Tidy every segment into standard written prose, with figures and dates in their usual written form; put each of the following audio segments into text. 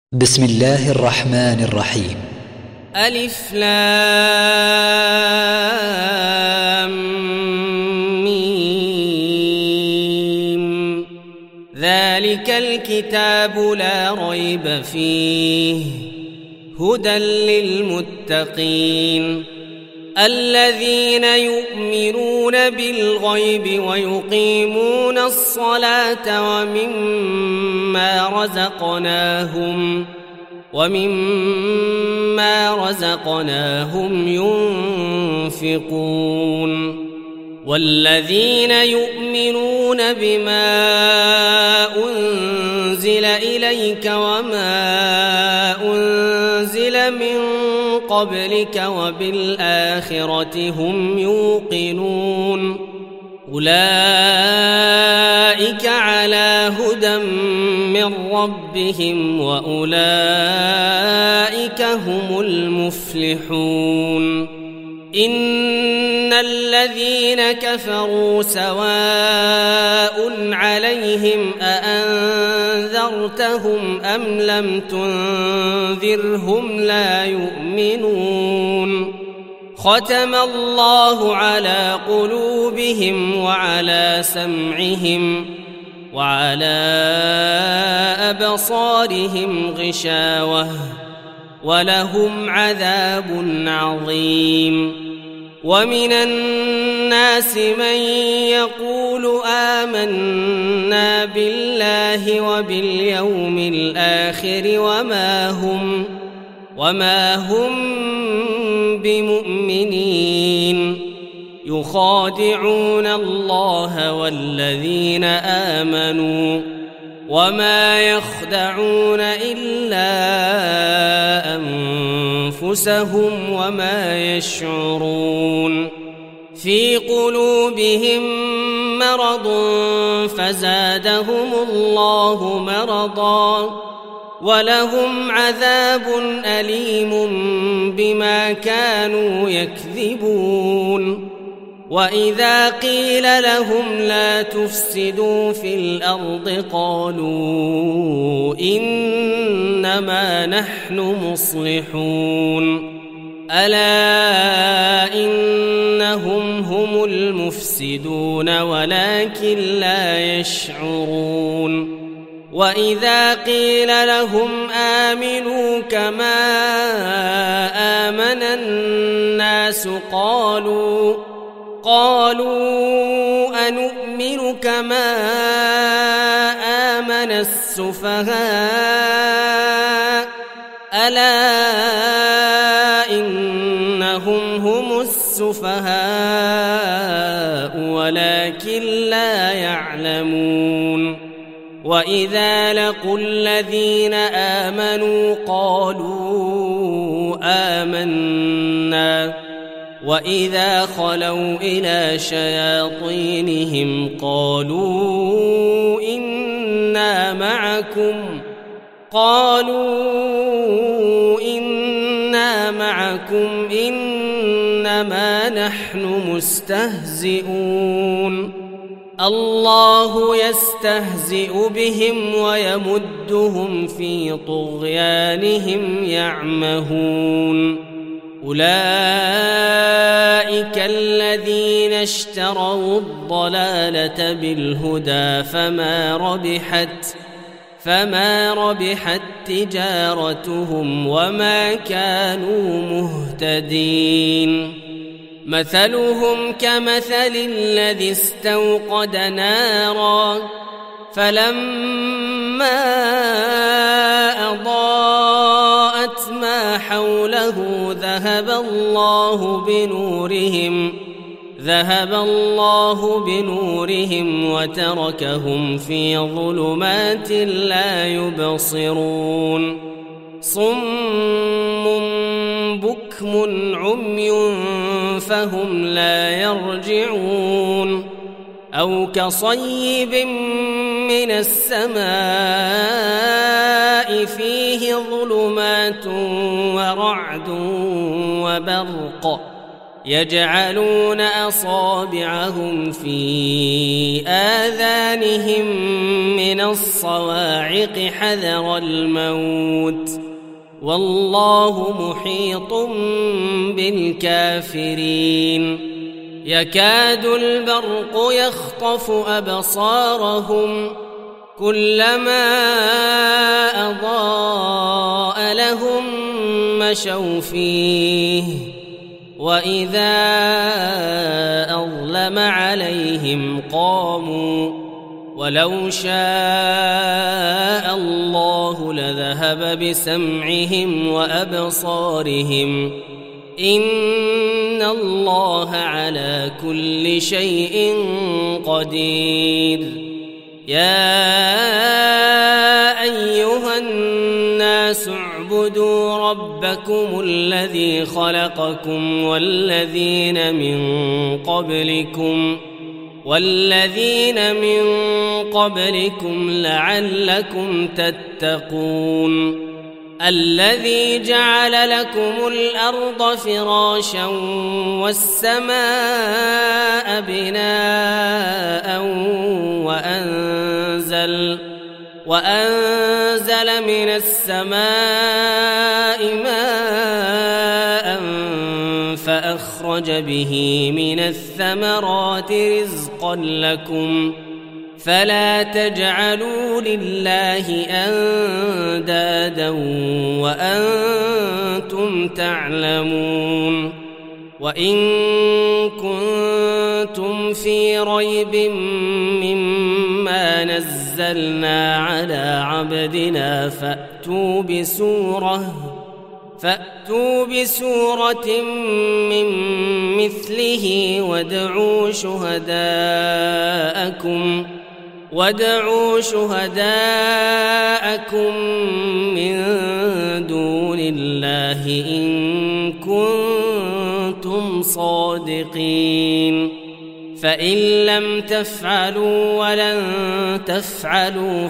بسم الله الرحمن الرحيم. ألف لام ميم. ذلك الكتاب لا ريب فيه هدى للمتقين الذين يؤمنون بالغيب ويقيمون الصلاة ومما رزقناهم ينفقون والذين يؤمنون بما أنزل إليك وما أنزل من قبلك وبالآخرة هم يوقنون أولئك على هدى من ربهم وأولئك هم المفلحون إن الذين كفروا سواء عليهم أأنذرتهم أم لم تنذرهم لا يؤمنون ختم الله على قلوبهم وعلى سمعهم وعلى أبصارهم غشاوة ولهم عذاب عظيم ومن الناس من يقول آمنا بالله وباليوم الآخر وما هم بمؤمنين يخادعون الله والذين آمنوا وما يخدعون إلا أنفسهم وما يشعرون في قلوبهم مرض فزادهم الله مرضا ولهم عذاب أليم بما كانوا يكذبون وإذا قيل لهم لا تفسدوا في الأرض قالوا إنما نحن مصلحون ألا إنهم هم المفسدون ولكن لا يشعرون وإذا قيل لهم آمنوا كما آمن الناس قالوا أنؤمن كما آمن السفهاء ألا إنهم هم السفهاء ولكن لا يعلمون وإذا لقوا الذين آمنوا قالوا آمنا وإذا خلوا إلى شياطينهم قالوا إنا معكم إنما نحن مستهزئون الله يستهزئ بهم ويمدهم في طغيانهم يعمهون أولئك الذين اشتروا الضلالة بالهدى فما ربحت تجارتهم وما كانوا مهتدين مثلهم كمثل الذي استوقد نارا فلما أضاءت ما حوله ذهب الله بنورهم وتركهم في ظلمات لا يبصرون صم بكم عمي فهم لا يرجعون أو كصيب من السماء فيه ظلمات ورعد وبرق يجعلون أصابعهم في آذانهم من الصواعق حذر الموت والله محيط بالكافرين يكاد البرق يخطف أبصارهم كلما أضاء لهم مشوا فيه وإذا أظلم عليهم قاموا ولو شاء الله لذهب بسمعهم وأبصارهم إن الله على كل شيء قدير يا أيها الناس اعبدوا ربكم الذي خلقكم والذين من قبلكم لعلكم تتقون الذي جعل لكم الأرض فراشا والسماء بناء وأنزل من السماء ماء فأخرج به من الثمرات رزقا لكم فلا تجعلوا لله أندادا وأنتم تعلمون وإن كنتم في ريب مما نزلنا على عبدنا فأتوا بسورة من مثله وادعوا شهداءكم من دون الله إن كنتم صادقين فإن لم تفعلوا ولن تفعلوا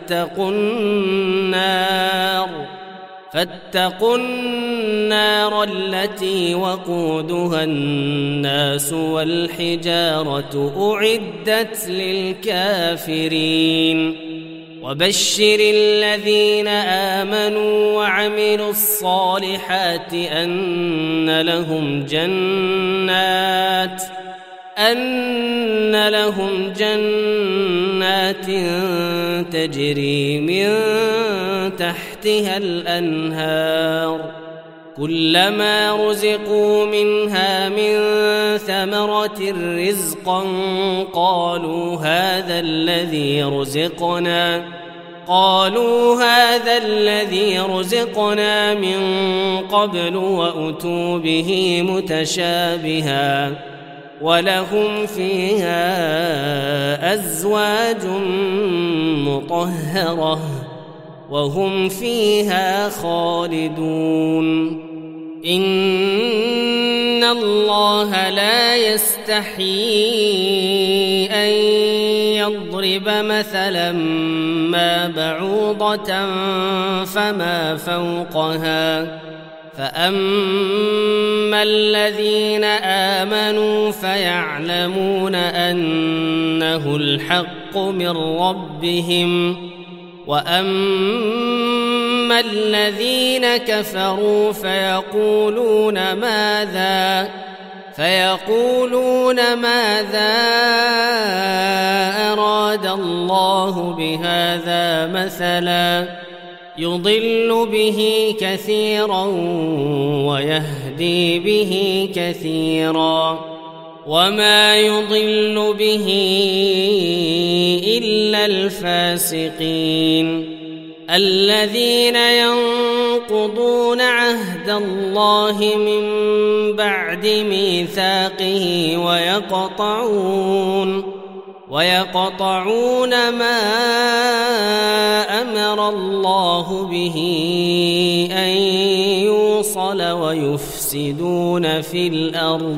فاتقوا النار التي وقودها الناس والحجارة أعدت للكافرين وبشر الذين آمنوا وعملوا الصالحات أن لهم جنات تجري من تحتها الأنهار كلما رزقوا منها من ثمرة رزقا قالوا هذا الذي رزقنا من قبل وأتوا به متشابها ولهم فيها أزواج مطهرة وهم فيها خالدون إن الله لا يستحيي أن يضرب مثلا ما بعوضة فما فوقها فأما الذين آمنوا فيعلمون أنه الحق من ربهم وأما الذين كفروا فيقولون ماذا أراد الله بهذا مثلا يضل به كثيرا ويهدي به كثيرا وما يضل به إلا الفاسقين الذين ينقضون عهد الله من بعد ميثاقه ويقطعون ما أمر الله به أن يوصل ويفسدون في الأرض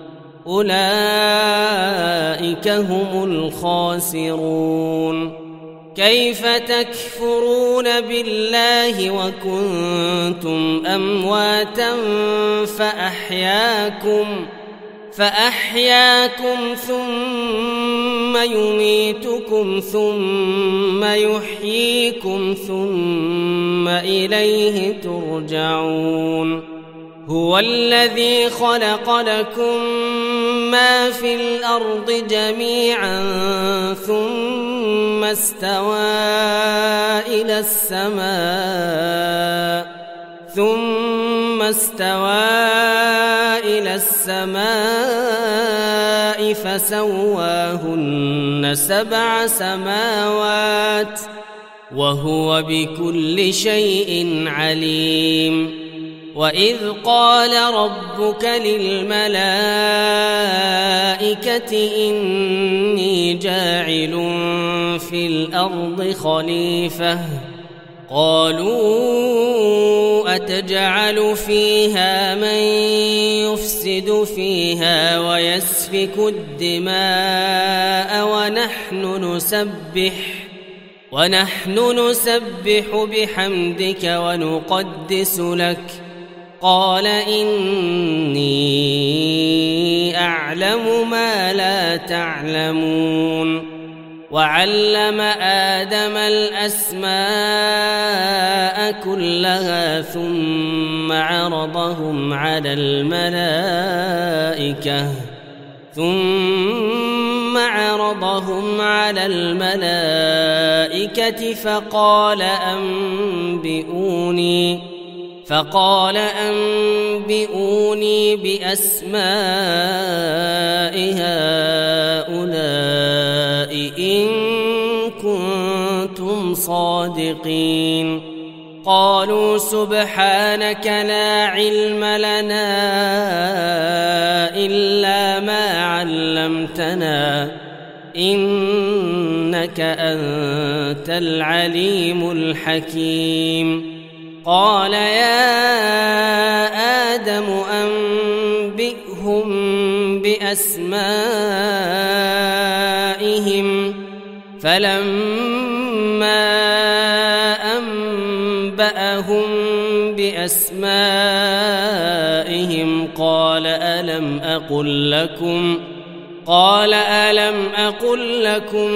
أولئك هم الخاسرون كيف تكفرون بالله وكنتم أمواتا فأحياكم ثم يميتكم ثم يحييكم ثم إليه ترجعون هو الذي خلق لكم ما في الأرض جميعا ثم استوى إلى السماء فسواهن 7 سماوات وهو بكل شيء عليم وإذ قال ربك للملائكة إني جاعل في الأرض خليفة قالوا أتجعل فيها من يفسد فيها ويسفك الدماء ونحن نسبح بحمدك ونقدس لك قال إني أعلم ما لا تعلمون وعلم آدم الأسماء كلها ثم عرضهم على الملائكة فقال أنبئوني بأسماء هؤلاء إن كنتم صادقين قالوا سبحانك لا علم لنا إلا ما علمتنا إنك أنت العليم الحكيم قال يا آدم أنبئهم بأسمائهم فلما أنبأهم بأسمائهم قال ألم أقل لكم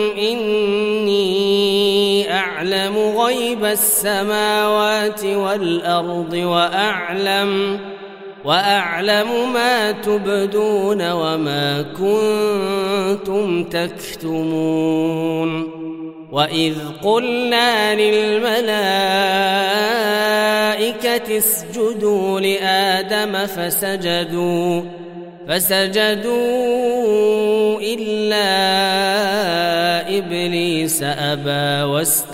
إني أعلم غيب السماوات والأرض وأعلم ما تبدون وما كنتم تكتمون وإذ قلنا للملائكة اسجدوا لآدم فسجدوا إلا إبليس أبى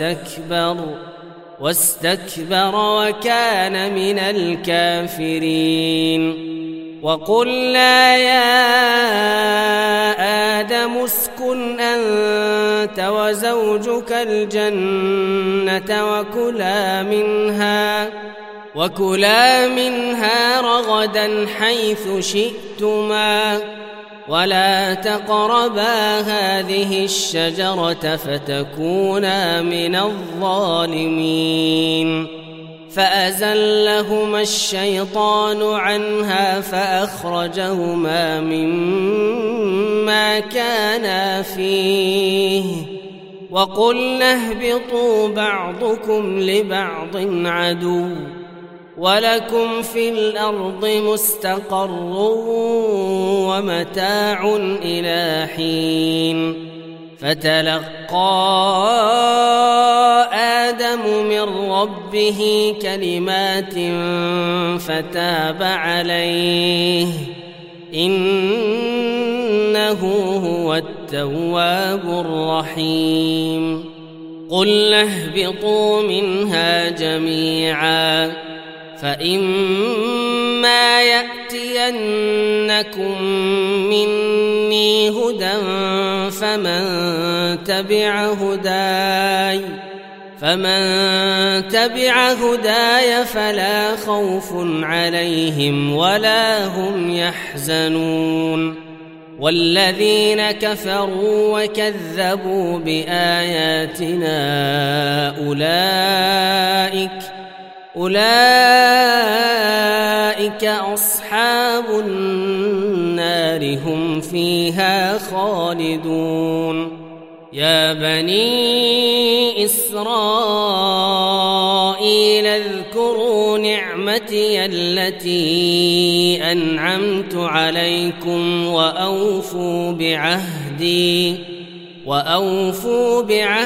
واستكبر وكان من الكافرين وقلنا يا آدم اسكن أنت وزوجك الجنة وكلا منها رغدا حيث شئتما ولا تقربا هذه الشجرة فتكونا من الظالمين فأزلهما الشيطان عنها فأخرجهما مما كانا فيه وقلنا اهبطوا بعضكم لبعض عدو ولكم في الأرض مستقر ومتاع إلى حين فتلقى آدم من ربه كلمات فتاب عليه إنه هو التواب الرحيم قلنا اهبطوا منها جميعا فإما يأتينكم مني هدى فمن تبع هداي فلا خوف عليهم ولا هم يحزنون والذين كفروا وكذبوا بآياتنا أولئك أصحاب النار فيها خالدون. يا بني إسرائيل اذكروا نعمتي التي أنعمت عليكم وأوفوا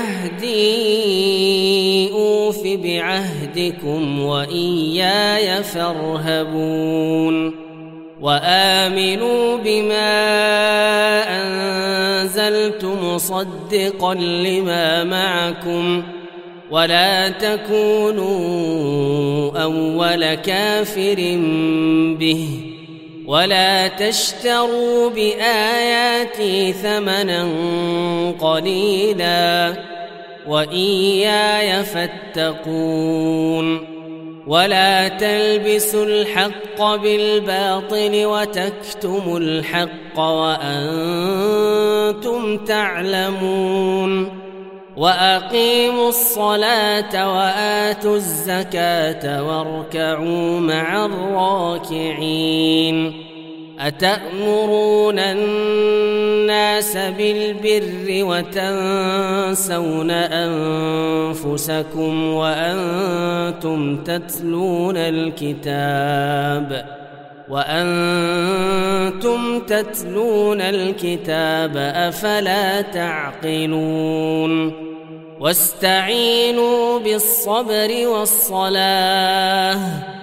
بعهدي أوف بعهدكم وإياي فارهبون. وآمنوا بما أنزلت مصدقا لما معكم ولا تكونوا أول كافر به ولا تشتروا بآياتي ثمنا قليلا وإياي فاتقون. ولا تلبسوا الحق بالباطل وتكتموا الحق وأنتم تعلمون. وأقيموا الصلاة وآتوا الزكاة واركعوا مع الراكعين. أتأمرون الناس بالبر وتنسون أنفسكم وأنتم تتلون الكتاب أفلا تعقلون. واستعينوا بالصبر والصلاة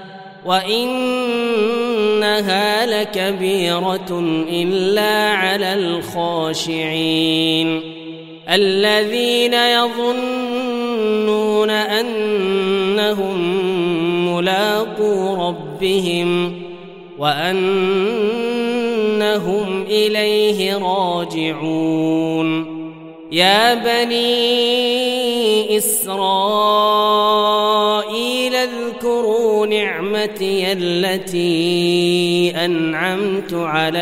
وإنها لكبيرة إلا على الخاشعين الذين يظنون أنهم ملاقو ربهم وأنهم إليه راجعون. يا بني إسرائيل اذكروا نعمتي التي أنعمت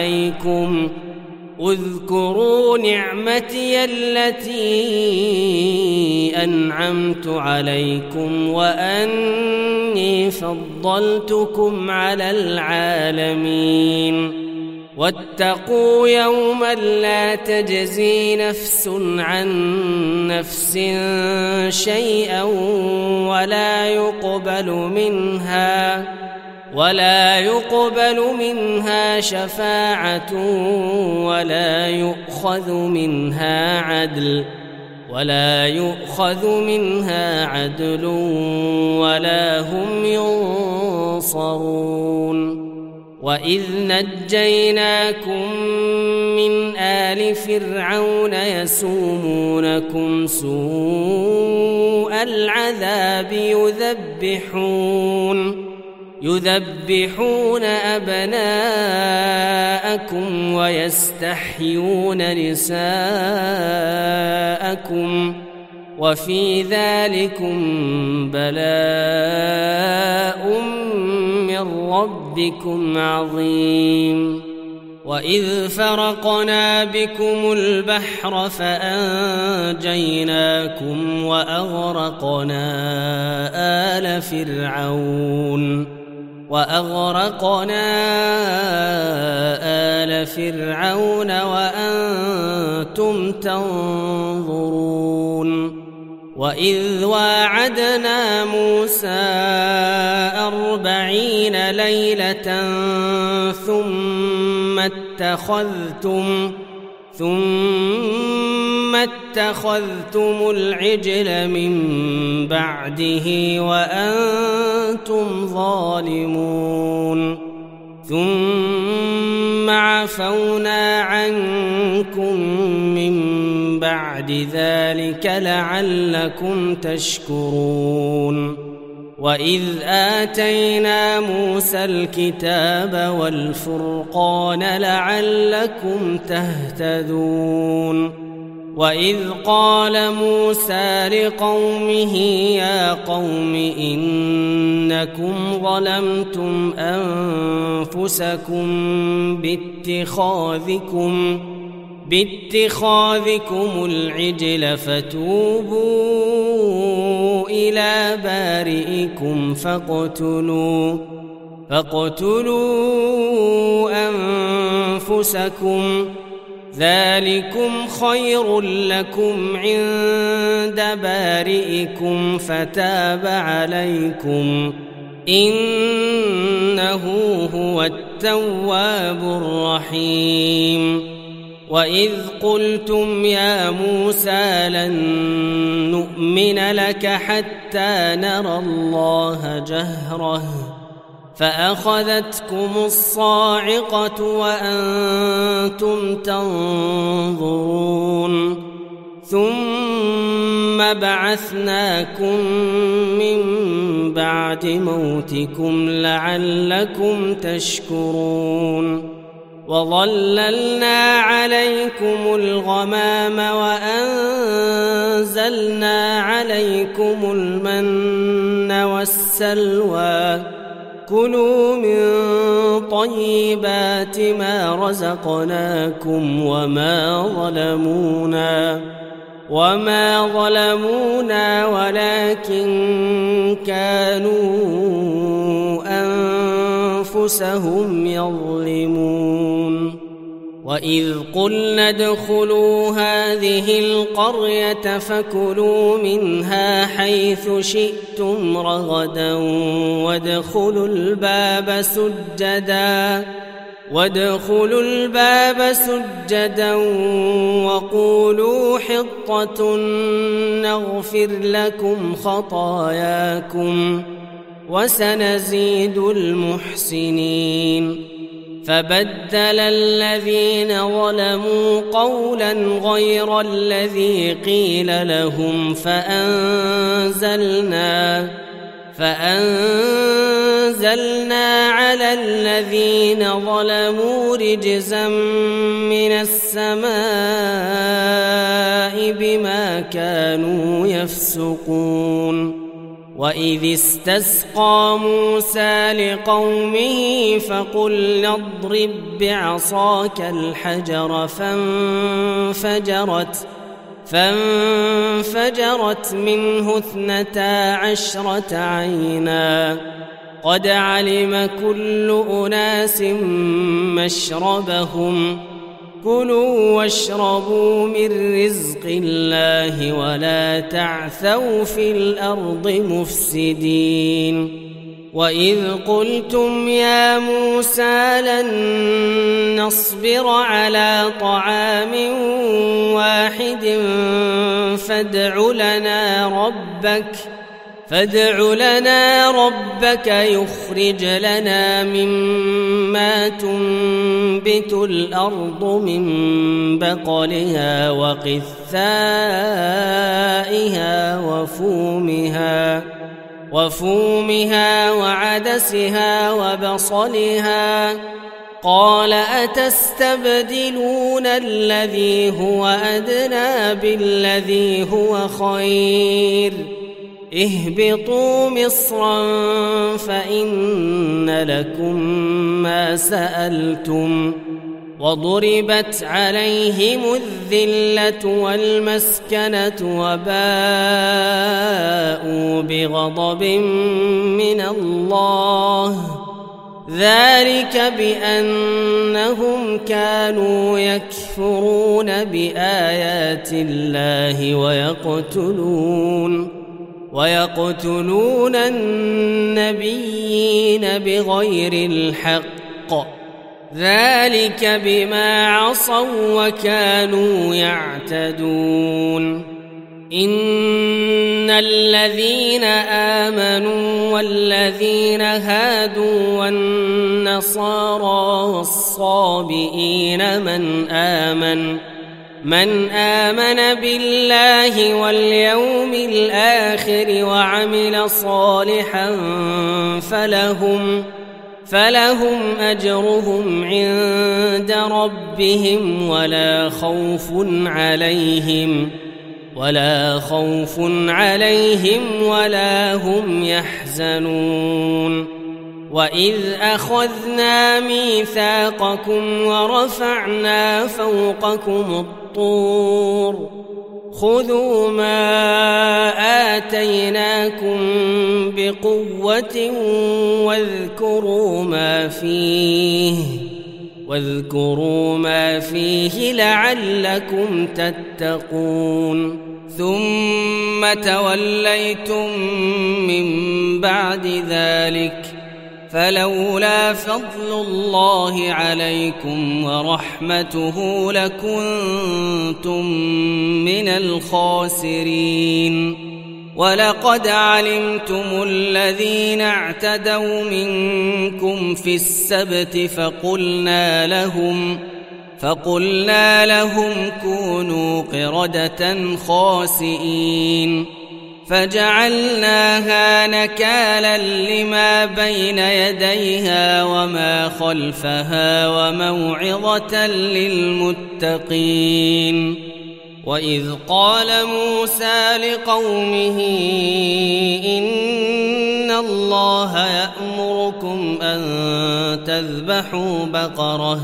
عليكم وأني فضلتكم على العالمين. واتقوا يوما لا تجزي نفس عن نفس شيئا ولا يقبل منها شفاعة ولا يؤخذ منها عدل ولا هم ينصرون. وإذ نجيناكم من آل فرعون يسومونكم سوء العذاب يذبحون أبناءكم ويستحيون نساءكم وفي ذلكم بلاء من ربكم عظيم. وإذ فرقنا بكم البحر فأنجيناكم وأغرقنا آل فرعون وأنتم تنظرون. وإذ واعدنا موسى 40 ليلة ثم اتخذتم العجل من بعده وأنتم ظالمون. ثم عفونا عنكم من بعد ذلك لعلكم تشكرون. وإذ آتينا موسى الكتاب والفرقان لعلكم تهتدون. وإذ قال موسى لقومه يا قوم إنكم ظلمتم أنفسكم باتخاذكم العجل فتوبوا إلى بارئكم فاقتلوا أنفسكم ذلكم خير لكم عند بارئكم فتاب عليكم إنه هو التواب الرحيم وإذ قلتم يا موسى لن نؤمن لك حتى نرى الله جهرة فأخذتكم الصاعقة وأنتم تنظرون ثم بعثناكم من بعد موتكم لعلكم تشكرون وظللنا عليكم الغمام وأنزلنا عليكم المن والسلوى كلوا من طيبات ما رزقناكم وما ظلمونا ولكن كانوا أنفسهم يظلمون وإذ قلنا ادخلوا هذه القرية فكلوا منها حيث شئتم رغدا وادخلوا الباب سجدا وقولوا حطة نغفر لكم خطاياكم وسنزيد المحسنين فبدل الذين ظلموا قولا غير الذي قيل لهم فأنزلنا على الذين ظلموا رجزا من السماء بما كانوا يفسقون وإذ استسقى موسى لقومه فقلنا اضرب بعصاك الحجر فانفجرت منه 12 عينا قد علم كل أناس مشربهم كلوا واشربوا من رزق الله ولا تعثوا في الأرض مفسدين وإذ قلتم يا موسى لن نصبر على طعام واحد فادع لنا ربك يخرج لنا مما تنبت الأرض من بقلها وقثائها وفومها وعدسها وبصلها قال أتستبدلون الذي هو أدنى بالذي هو خير اهبطوا مصرا فإن لكم ما سألتم وضربت عليهم الذلة والمسكنة وباءوا بغضب من الله ذلك بأنهم كانوا يكفرون بآيات الله ويقتلون النبيين بغير الحق ذلك بما عصوا وكانوا يعتدون إن الذين آمنوا والذين هادوا والنصارى والصابئين من آمن بالله واليوم الآخر وعمل صالحا فلهم أجرهم عند ربهم ولا خوف عليهم ولا هم يحزنون وإذ أخذنا ميثاقكم ورفعنا فوقكم الطور خذوا ما آتيناكم بقوة واذكروا ما فيه لعلكم تتقون ثم توليتم من بعد ذلك فلولا فضل الله عليكم ورحمته لكنتم من الخاسرين ولقد علمتم الذين اعتدوا منكم في السبت فقلنا لهم كونوا قردة خاسئين فجعلناها نكالا لما بين يديها وما خلفها وموعظة للمتقين وإذ قال موسى لقومه إن الله يأمركم أن تذبحوا بقرة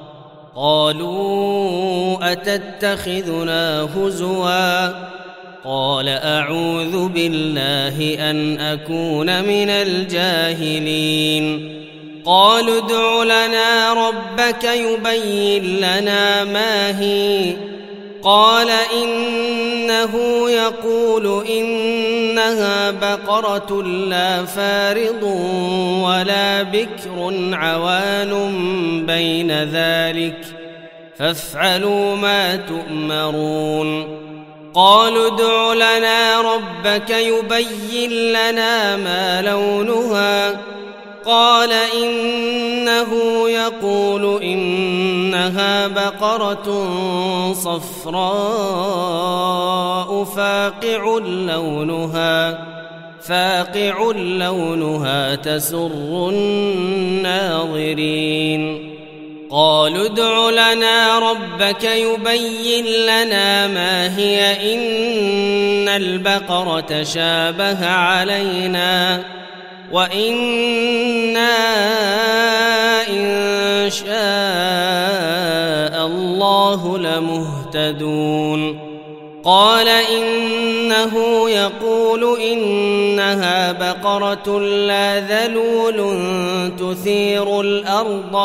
قالوا أتتخذنا هزوا قال أعوذ بالله أن أكون من الجاهلين قالوا ادع لنا ربك يبين لنا ما هي قال إنه يقول إنها بقرة لا فارض ولا بكر عوان بين ذلك فافعلوا ما تؤمرون قالوا ادع لنا ربك يبين لنا ما لونها قال إنه يقول إنها بقرة صفراء فاقع لونها تسر الناظرين قالوا ادع لنا ربك يبين لنا ما هي إن البقرة شابه علينا وإنا إن شاء الله لمهتدون قال إنه يقول إنها بقرة لا ذلول تثير الأرض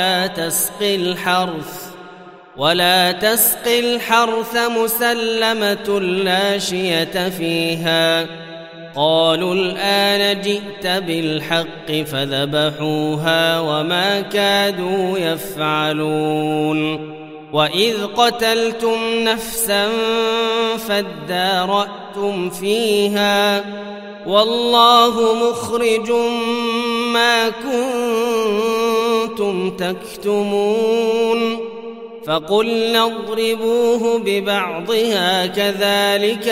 ولا تسقي الحرث مسلمة لا شية فيها قالوا الآن جئت بالحق فذبحوها وما كادوا يفعلون وإذ قتلتم نفسا فادارأتم فيها والله مخرج ما كنتم تكتمون فقلنا اضربوه ببعضها كذلك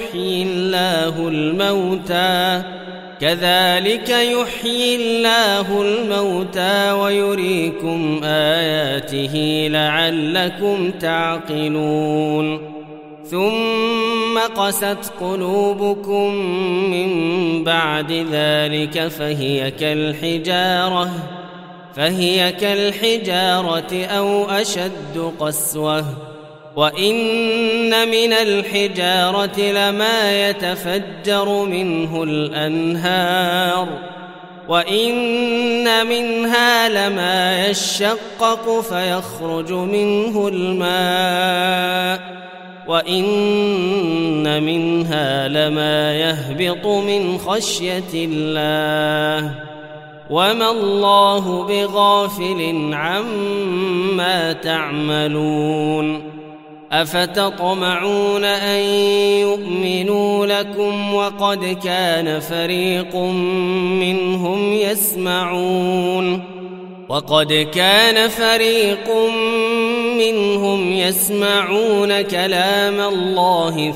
يحيي الله الموتى ويريكم آياته لعلكم تعقلون ثم قست قلوبكم من بعد ذلك فهي كالحجارة أو أشد قسوة وإن من الحجارة لما يتفجر منه الأنهار وإن منها لما يشقق فيخرج منه الماء وإن منها لما يهبط من خشية الله وما الله بغافل عما تعملون أفتطمعون أن يؤمنوا لكم وقد كان فريق منهم يسمعون كلام الله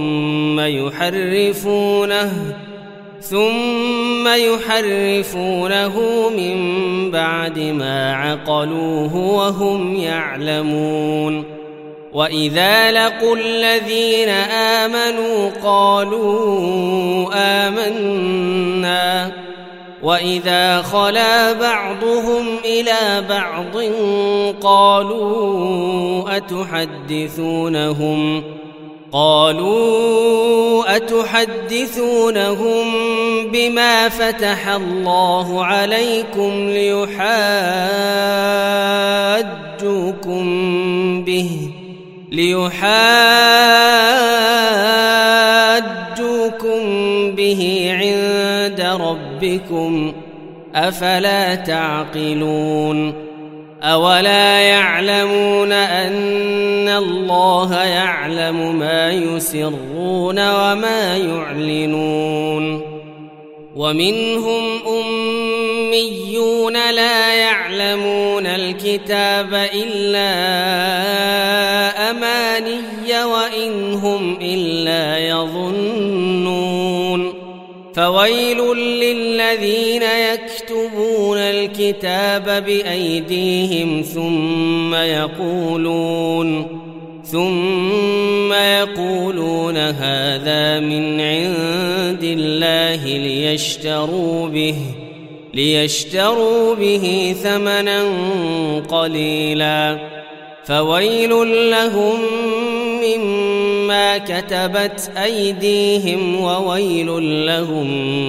ثم يحرفونه من بعد ما عقلوه وهم يعلمون وإذا لقوا الذين آمنوا قالوا آمنا وإذا خلا بعضهم إلى بعض قالوا أتحدثونهم بما فتح الله عليكم به عند ربكم أفلا تعقلون أولا يعلمون أن الله يعلم ما يسرون وما يعلنون ومنهم أميون لا يعلمون الكتاب إلا أماني وإن هم إلا يظنون فويل للذين يكتبون الكتاب بأيديهم ثم يقولون هذا من عند الله ليشتروا به ثمنا قليلا فويل لهم مما كتبت أيديهم وويل لهم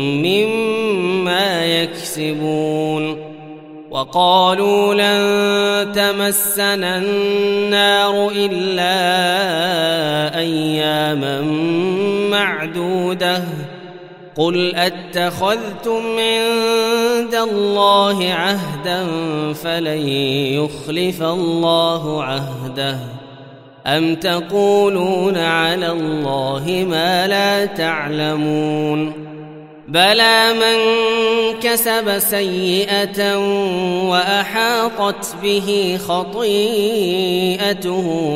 مما يكسبون وقالوا لن تمسنا النار إلا أياما معدودة قل أتخذتم عند الله عهدا فلن يخلف الله عهده أم تقولون على الله ما لا تعلمون بلى من كسب سيئة وأحاطت به خطيئته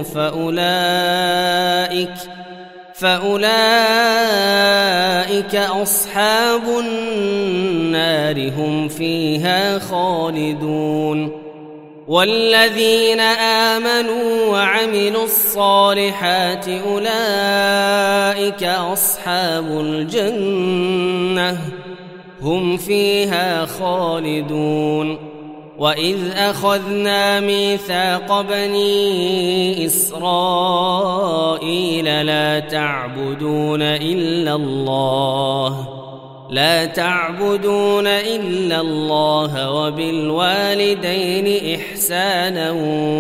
فأولئك أصحاب النار هم فيها خالدون والذين آمنوا وعملوا الصالحات أولئك أصحاب الجنة هم فيها خالدون وإذ أخذنا ميثاق بني إسرائيل لا تعبدون إلا الله وبالوالدين إحسانا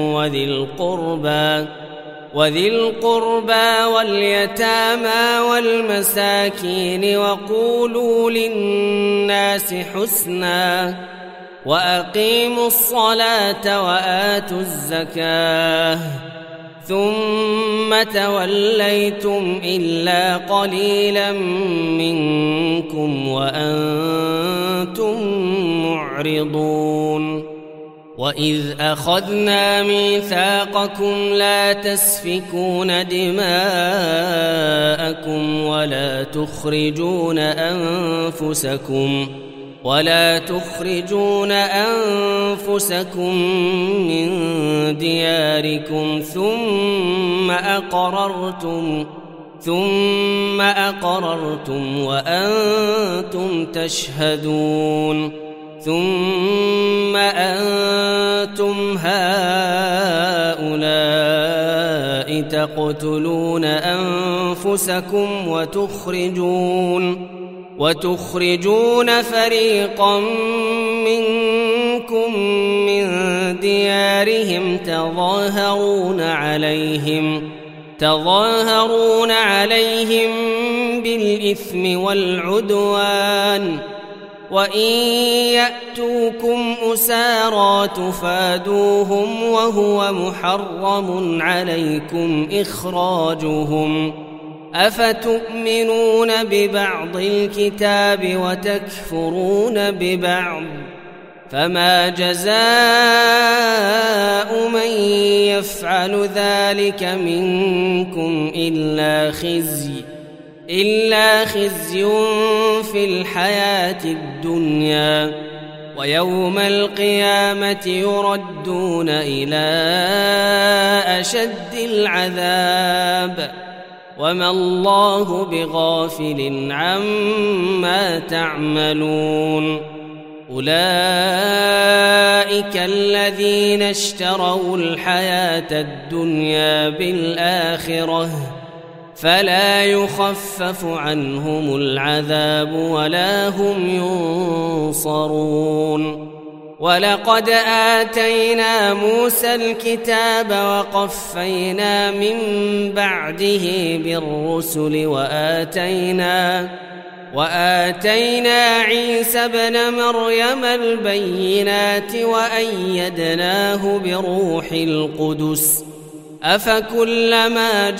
وذي القربى واليتامى والمساكين وقولوا للناس حسنا وأقيموا الصلاة وآتوا الزكاة ثم توليتم إلا قليلا منكم وأنتم معرضون وإذ أخذنا ميثاقكم لا تسفكون دماءكم ولا تخرجون أنفسكم من دياركم ثم أقررتم وأنتم تشهدون ثم أنتم هؤلاء تقتلون أنفسكم وتخرجون فريقا منكم من ديارهم تظاهرون عليهم بالإثم والعدوان وإن يأتوكم أسارى تفادوهم وهو محرم عليكم إخراجهم أفتؤمنون ببعض الكتاب وتكفرون ببعض فما جزاء من يفعل ذلك منكم إلا خزي في الحياة الدنيا ويوم القيامة يردون إلى أشد العذاب وما الله بغافل عما تعملون أولئك الذين اشتروا الحياة الدنيا بالآخرة فلا يخفف عنهم العذاب ولا هم ينصرون ولقد آتينا موسى الكتاب وقفينا من بعده بالرسل وآتينا عيسى ابن مريم البينات وأيدناه بروح القدس أفكلما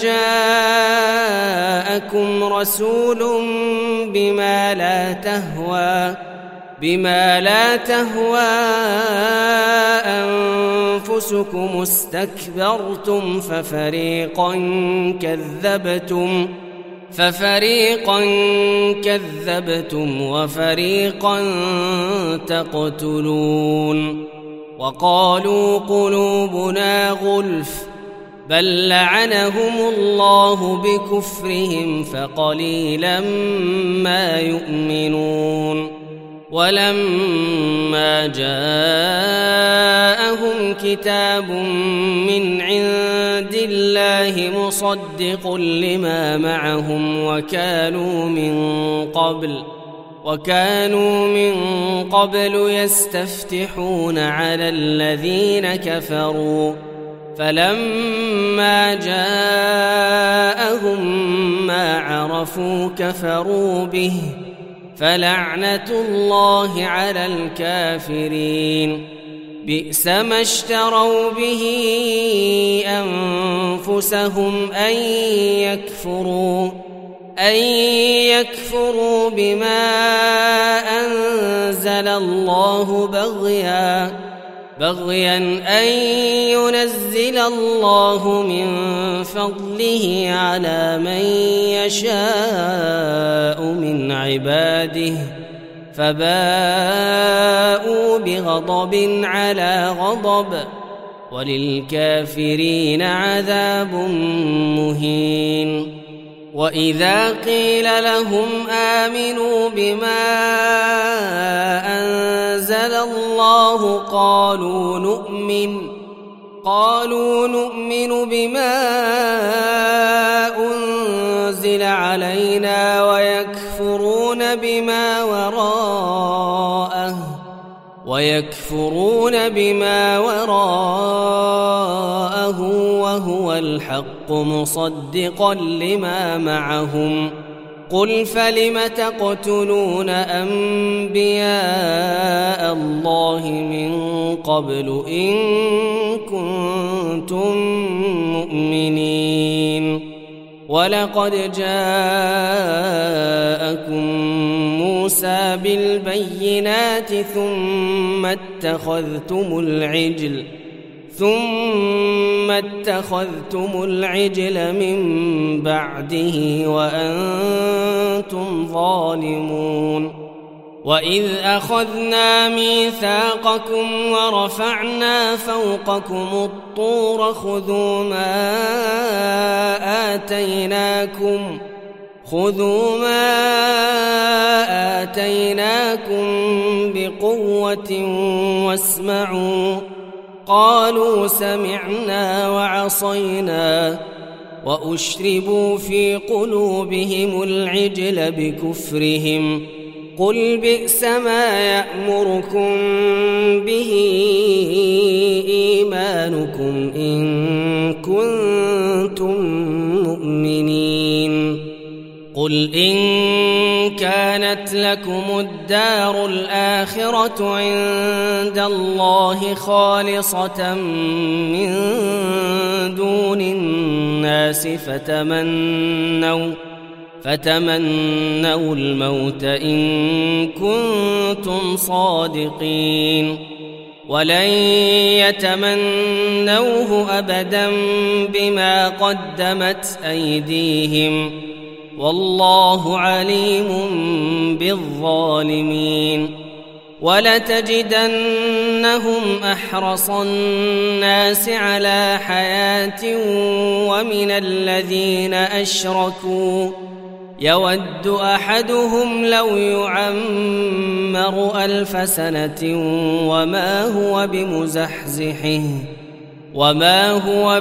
جاءكم رسول بما لا تهوى أنفسكم استكبرتم ففريقا كذبتم وفريقا تقتلون وقالوا قلوبنا غلف بل لعنهم الله بكفرهم فقليلا ما يؤمنون ولما جاءهم كتاب من عند الله مصدق لما معهم وكانوا من قبل يستفتحون على الذين كفروا فلما جاءهم ما عرفوا كفروا به فلعنة الله على الكافرين بئس ما اشتروا به أنفسهم أن يكفروا بما أنزل الله بغيا أن ينزل الله من فضله على من يشاء من عباده فباءوا بغضب على غضب وللكافرين عذاب مهين وإذا قيل لهم آمنوا بما أنزل الله قالوا نؤمن بما أنزل علينا ويكفرون بما وراءه وهو الحق مصدقا لما معهم قل فلم تقتلون أنبياء الله من قبل إن كنتم مؤمنين ولقد جاءكم موسى بالبينات ثم اتخذتم العجل من بعده وأنتم ظالمون وإذ أخذنا ميثاقكم ورفعنا فوقكم الطور خذوا ما آتيناكم بقوة واسمعوا قالوا سمعنا وعصينا وأشربوا في قلوبهم العجل بكفرهم قل بئس ما يأمركم به إيمانكم إن كنتم مؤمنين قل إن كانت لكم الدار الآخرة عند الله خالصة من دون الناس فتمنوا الموت إن كنتم صادقين ولن يتمنوه أبدا بما قدمت أيديهم والله عليم بالظالمين ولتجدنهم أحرص الناس على حياة ومن الذين أشركوا يود أحدهم لو يعمر 1000 سنة وما هو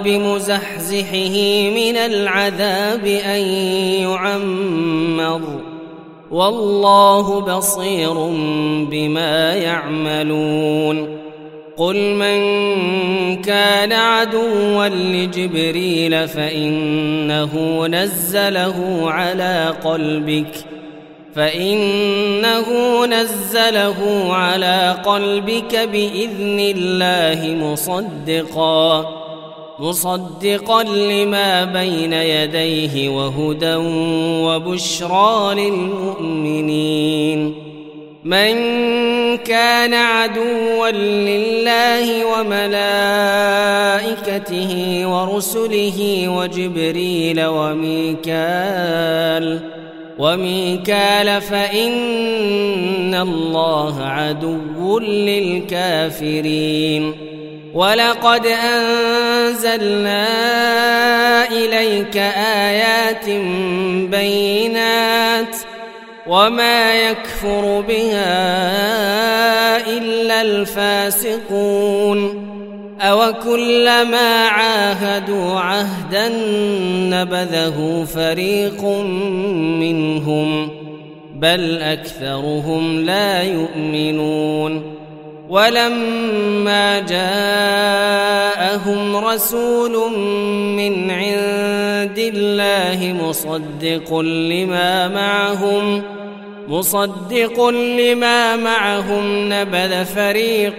بمزحزحه من العذاب أن يعمر والله بصير بما يعملون قل من كان عدوا لجبريل فإنه نزله على قلبك بإذن الله مصدقا لما بين يديه وهدى وبشرى للمؤمنين من كان عدوا لله وملائكته ورسله وجبريل وميكال فإن الله عدو للكافرين ولقد أنزلنا إليك آيات بينات وما يكفر بها إلا الفاسقون أوكلما عاهدوا عهدا نبذه فريق منهم بل أكثرهم لا يؤمنون ولما جاءهم رسول من عند الله مصدق لما معهم نبذ فريق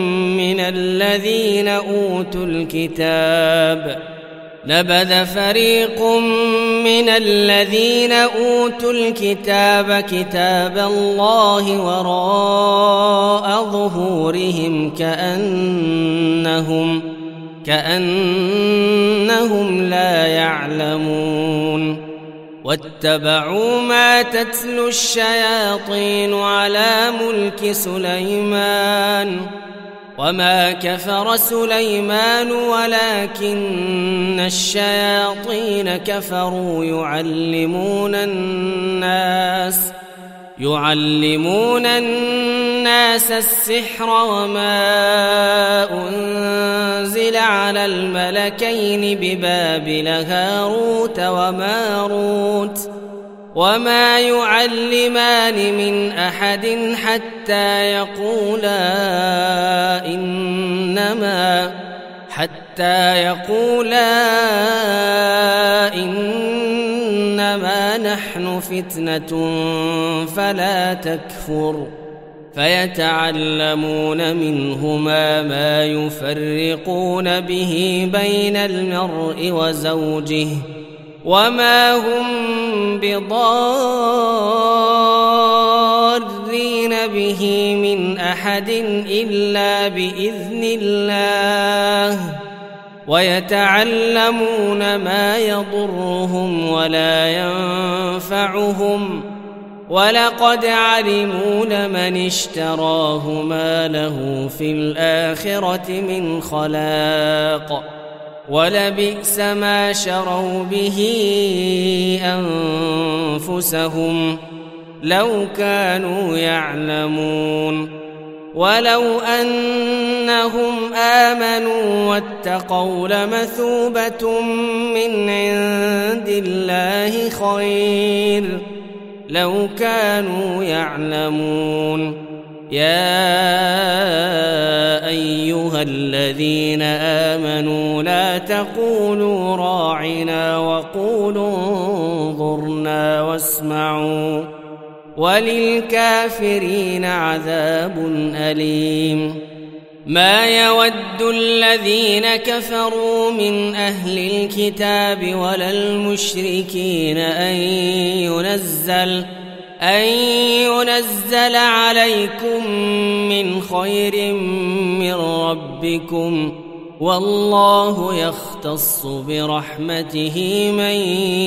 من الذين أوتوا الكتاب كتاب الله وراء ظهورهم كأنهم لا يعلمون واتبعوا ما تتلو الشياطين على ملك سليمان وما كفر سليمان ولكن الشياطين كفروا يعلمون الناس السحر وما أنزل على الملكين ببابل هاروت وماروت وما يعلمان من أحد حتى يقولا إنما نحن فتنة فلا تكفر فيتعلمون منهما ما يفرقون به بين المرء وزوجه وما هم بضارين به من أحد إلا بإذن الله ويتعلمون ما يضرهم ولا ينفعهم ولقد علموا لمن اشتراه ما له في الآخرة من خلاق ولبئس ما شروا به أنفسهم لو كانوا يعلمون ولو أنهم آمنوا واتقوا لمثوبة من عند الله خير لو كانوا يعلمون يا أيها الذين آمنوا لا تقولوا راعنا وقولوا انظرنا واسمعوا وللكافرين عذاب أليم ما يود الذين كفروا من أهل الكتاب ولا المشركين أن ينزل عليكم من خير من ربكم والله يختص برحمته من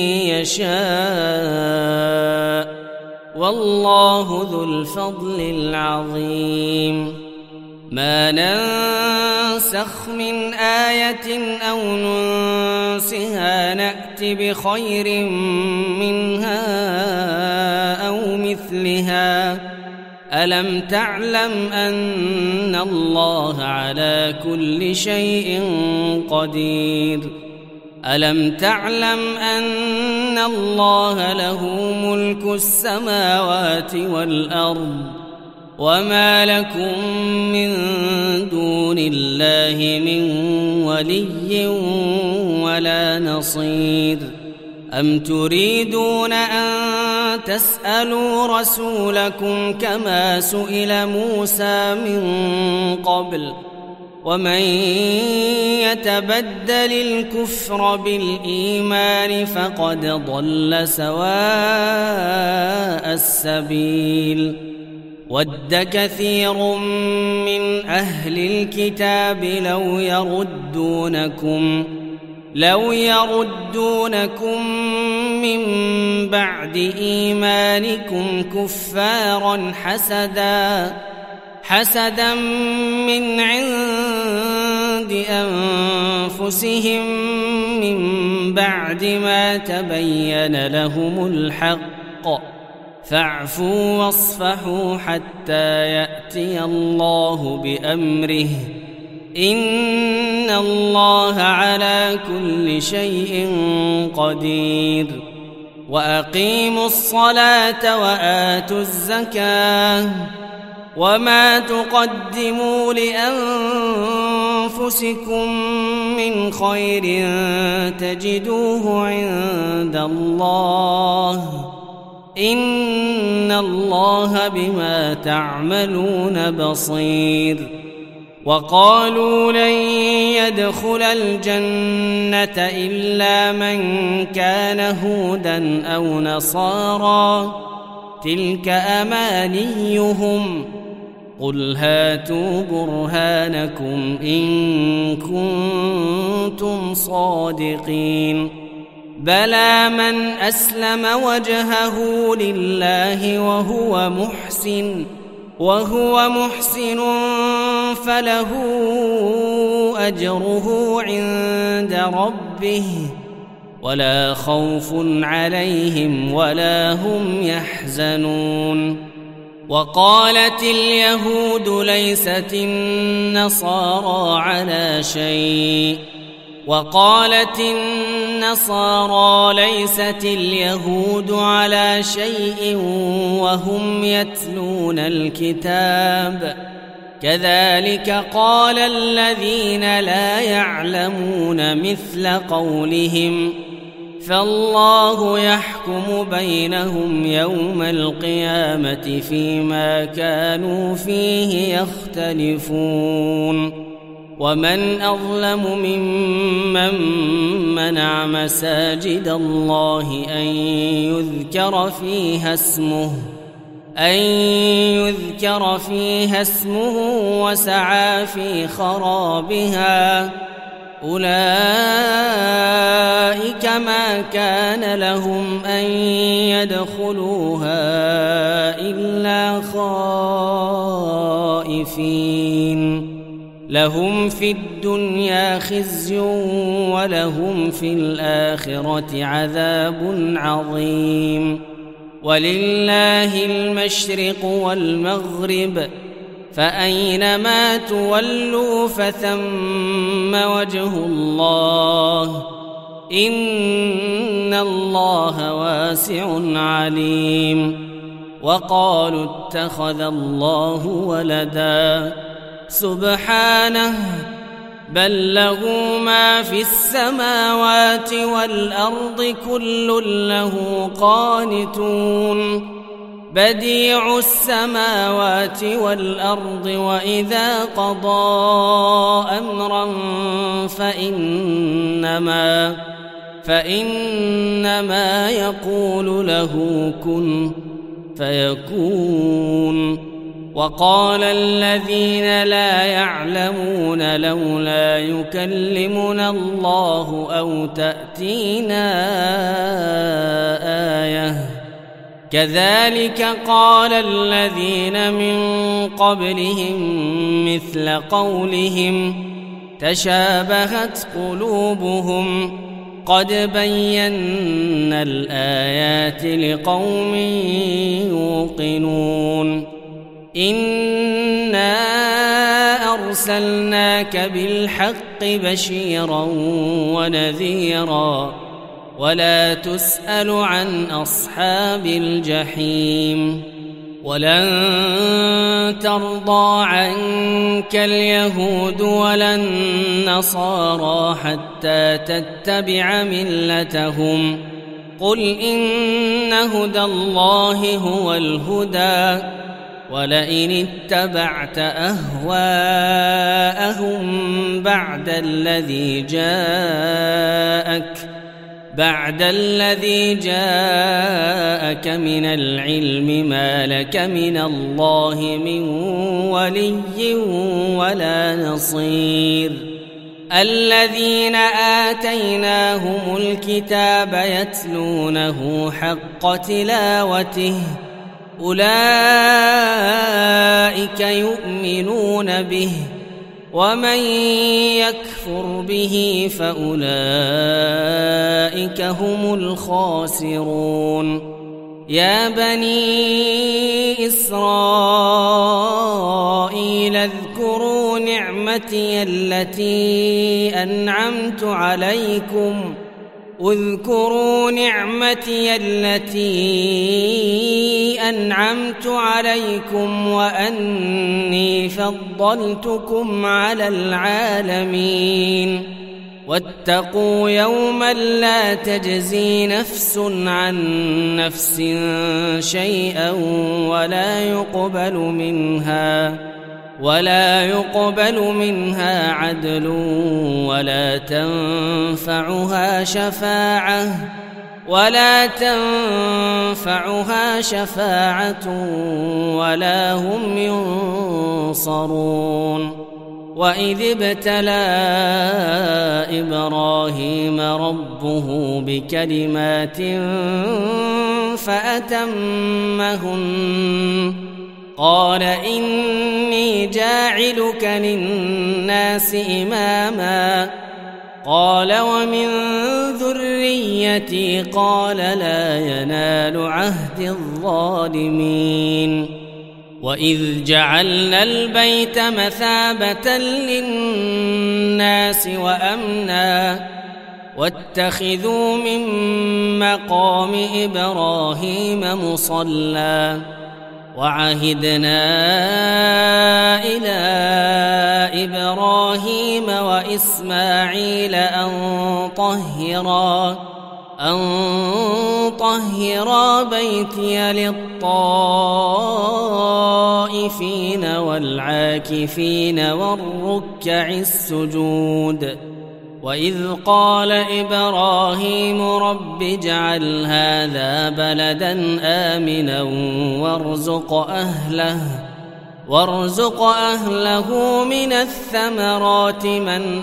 يشاء والله ذو الفضل العظيم ما ننسخ من آية أو ننسها نأت بخير منها أو مثلها ألم تعلم أن الله على كل شيء قدير ألم تعلم أن الله له ملك السماوات والأرض وما لكم من دون الله من ولي ولا نصير أم تريدون أن تسألوا رسولكم كما سئل موسى من قبل ومن يتبدل الكفر بالإيمان فقد ضل سواء السبيل ود كثير من أهل الكتاب لو يردونكم من بعد إيمانكم كفارا حسدا من عند أنفسهم من بعد ما تبين لهم الحق فاعفوا واصفحوا حتى يأتي الله بأمره إن الله على كل شيء قدير وأقيموا الصلاة وآتوا الزكاة وما تقدموا لأنفسكم من خير تجدوه عند الله إن الله بما تعملون بصير وقالوا لن يدخل الجنة إلا من كان هودا أو نصارى تلك أمانيهم قل هاتوا برهانكم إن كنتم صادقين بلى من أسلم وجهه لله وهو محسن فله أجره عند ربه ولا خوف عليهم ولا هم يحزنون وقالت اليهود ليست النصارى على شيء وهم يتلون الكتاب كذلك قال الذين لا يعلمون مثل قولهم فالله يحكم بينهم يوم القيامة فيما كانوا فيه يختلفون ومن أظلم ممن منع مساجد الله أن يذكر فيها اسمه وسعى في خرابها أولئك ما كان لهم أن يدخلوها إلا خائفين لهم في الدنيا خزي ولهم في الآخرة عذاب عظيم ولله المشرق والمغرب فأينما تولوا فثم وجه الله إن الله واسع عليم وقالوا اتخذ الله ولدا سبحانه بل له ما في السماوات والأرض كل له قانتون بديع السماوات والأرض وإذا قضى أمرا فإنما يقول له كن فيكون وقال الذين لا يعلمون لولا يكلمنا الله أو تأتينا آية كذلك قال الذين من قبلهم مثل قولهم تشابهت قلوبهم قد بينا الآيات لقوم يوقنون إنا أرسلناك بالحق بشيرا ونذيرا ولا تسأل عن أصحاب الجحيم ولن ترضى عنك اليهود ولا النصارى حتى تتبع ملتهم قل إن هدى الله هو الهدى ولئن اتبعت أهواءهم بعد الذي جاءك من العلم ما لك من الله من ولي ولا نصير الذين آتيناهم الكتاب يتلونه حق تلاوته أولئك يؤمنون به ومن يكفر به فأولئك هم الخاسرون يا بني إسرائيل اذكروا نعمتي التي أنعمت عليكم وأني فضلتكم على العالمين واتقوا يوما لا تجزي نفس عن نفس شيئا ولا يقبل منها عدل ولا تنفعها شفاعة ولا هم ينصرون وإذ ابتلى إبراهيم ربه بكلمات فأتمهن قال إني جاعلك للناس إماما قال ومن ذريتي قال لا ينال عهد الظالمين وإذ جعلنا البيت مثابة للناس وأمنا واتخذوا من مقام إبراهيم مصلى وعهدنا إلى إبراهيم وإسماعيل أن طهرا بيتي للطائفين والعاكفين والركع السجود وإذ قال إبراهيم رب اجعل هذا بلدا آمنا وارزق أهله من الثمرات من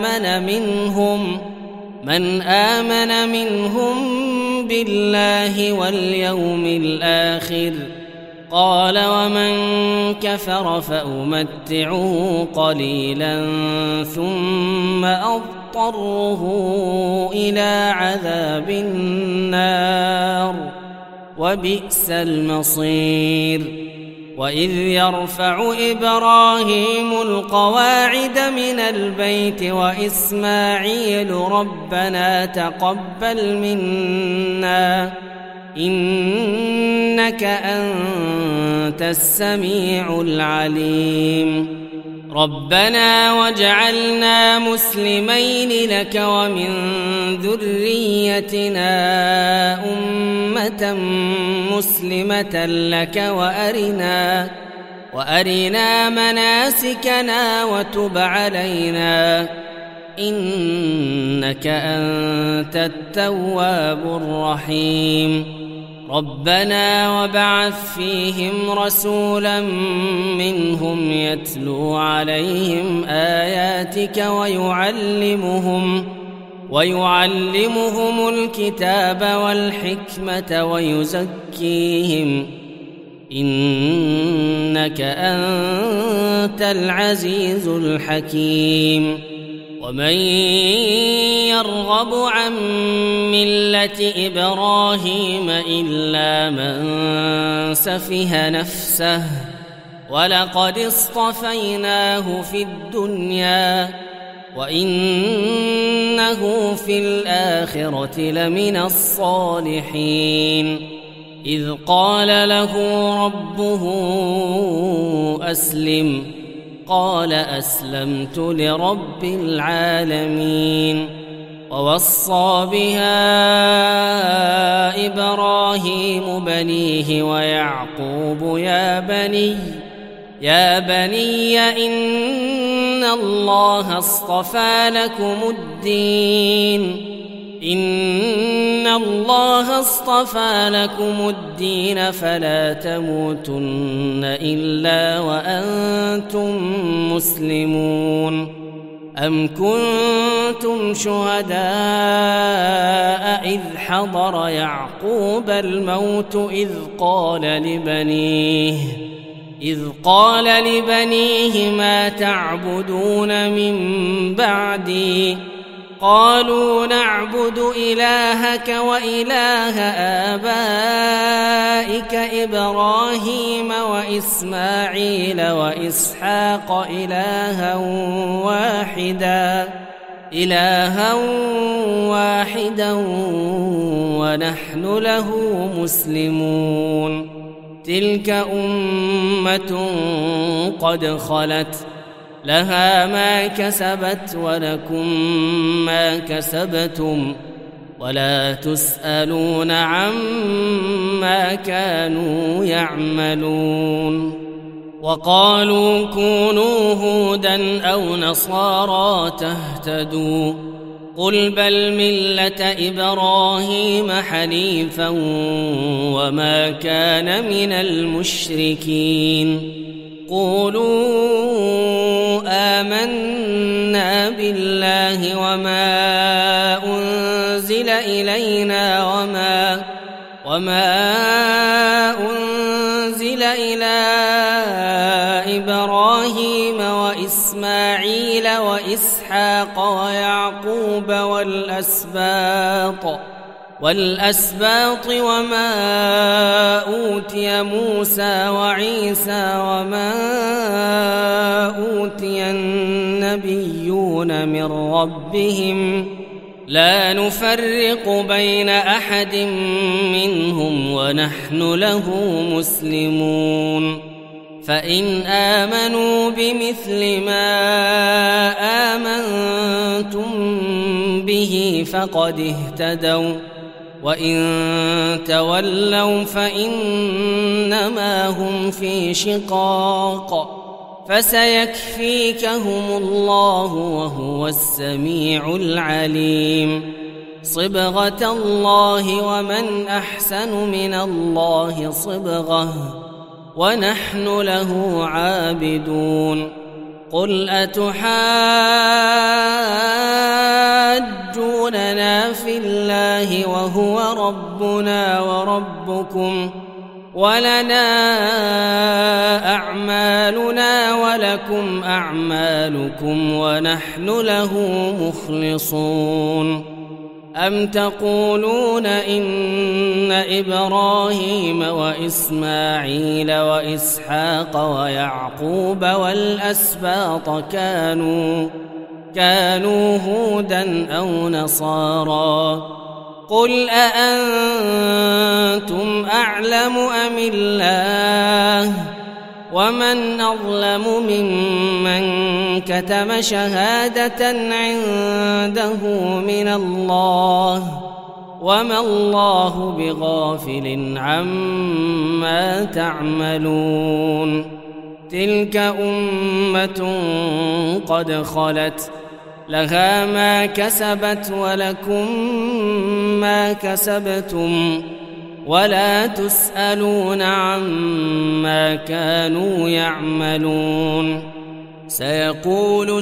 آمن منهم بالله واليوم الآخر قال ومن كفر فأمتعه قليلا ثم أضطره إلى عذاب النار وبئس المصير وإذ يرفع إبراهيم القواعد من البيت وإسماعيل ربنا تقبل منا إنك أنت السميع العليم ربنا واجعلنا مسلمين لك ومن ذريتنا أمة مسلمة لك وأرنا مناسكنا وتب علينا إنك أنت التواب الرحيم ربنا وابعث فيهم رسولا منهم يتلو عليهم آياتك ويعلمهم الكتاب والحكمة ويزكيهم إنك أنت العزيز الحكيم ومن يرغب عن ملة إبراهيم إلا من سفه نفسه ولقد اصطفيناه في الدنيا وإنه في الآخرة لمن الصالحين إذ قال له ربه أسلم قال أسلمت لرب العالمين ووصى بها إبراهيم بنيه ويعقوب يا بني إن الله اصطفى لكم الدين فلا تموتن إلا وأنتم مسلمون أم كنتم شهداء إذ حضر يعقوب الموت إذ قال لبنيه ما تعبدون من بعدي قالوا نعبد إلهك وإله آبائك إبراهيم وإسماعيل وإسحاق إلها واحدا ونحن له مسلمون تلك أمة قد خلت لها ما كسبت ولكم ما كسبتم ولا تسألون عما كانوا يعملون وقالوا كونوا هودا أو نصارى تهتدوا قل بل ملة إبراهيم حنيفا وما كان من المشركين قولوا آمنا بالله وما أنزل إلينا وما أنزل إلى إبراهيم وإسماعيل وإسحاق ويعقوب والأسباط وما أوتي موسى وعيسى وما أوتي النبيون من ربهم لا نفرق بين أحد منهم ونحن له مسلمون فإن آمنوا بمثل ما آمنتم به فقد اهتدوا وإن تولوا فإنما هم في شقاق فسيكفيكهم الله وهو السميع العليم صبغة الله ومن أحسن من الله صبغة ونحن له عابدون قل أتحاجوننا في الله وهو ربنا وربكم ولنا أعمالنا ولكم أعمالكم ونحن له مخلصون أم تقولون إن إبراهيم وإسماعيل وإسحاق ويعقوب والأسباط كانوا هودا أو نصارى قل أأنتم أعلم أم الله ومن أظلم ممن كتم شهادة عنده من الله وما الله بغافل عما تعملون تلك أمة قد خلت لها ما كسبت ولكم ما كسبتم ولا تسألون عما كانوا يعملون سيقول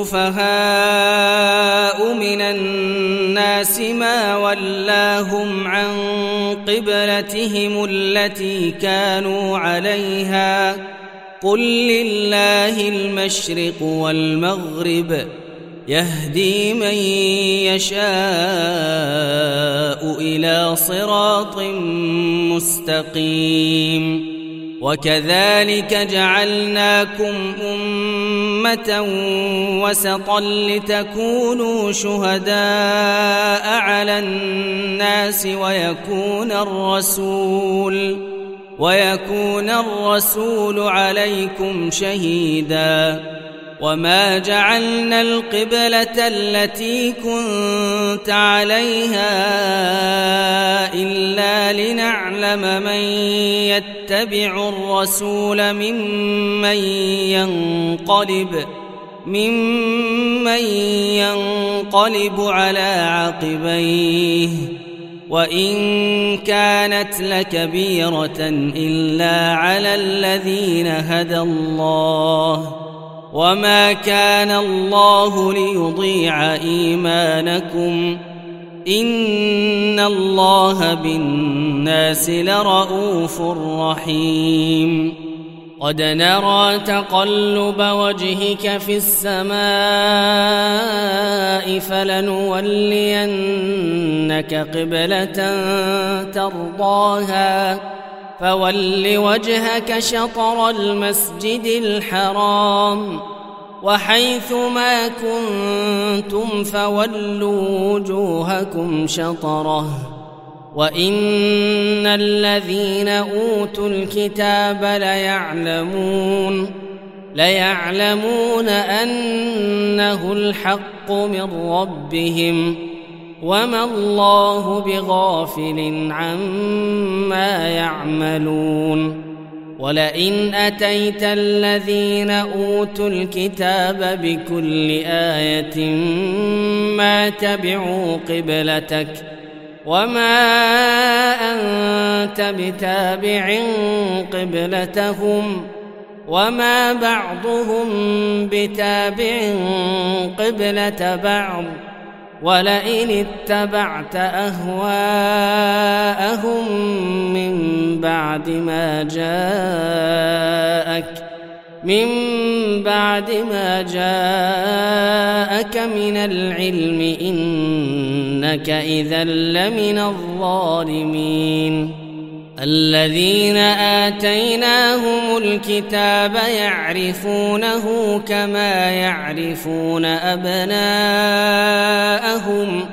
السفهاء من الناس ما ولاهم عن قبلتهم التي كانوا عليها قل لله المشرق والمغرب يهدي من يشاء إلى صراط مستقيم وكذلك جعلناكم أمة وسطا لتكونوا شهداء على الناس ويكون الرسول عليكم شهيدا وما جعلنا القبلة التي كنت عليها إلا لنعلم من يتبع الرسول ممن ينقلب على عقبيه وإن كانت لكبيرة إلا على الذين هدى الله وما كان الله ليضيع إيمانكم إن الله بالناس لرءوف رحيم قد نرى تقلب وجهك في السماء فلنولينك قبلة ترضاها فول وجهك شطر المسجد الحرام وحيث ما كنتم فولوا وجوهكم شطره وإن الذين أوتوا الكتاب ليعلمون أنه الحق من ربهم وما الله بغافل عما يعملون ولئن أتيت الذين أوتوا الكتاب بكل آية ما تبعوا قبلتك وما أنت بتابع قبلتهم وما بعضهم بتابع قبلة بعض ولئن اتبعت أهواءهم من بعد ما جاءك من العلم إنك إذا لمن الظالمين الذين آتيناهم الكتاب يعرفونه كما يعرفون أبناءهم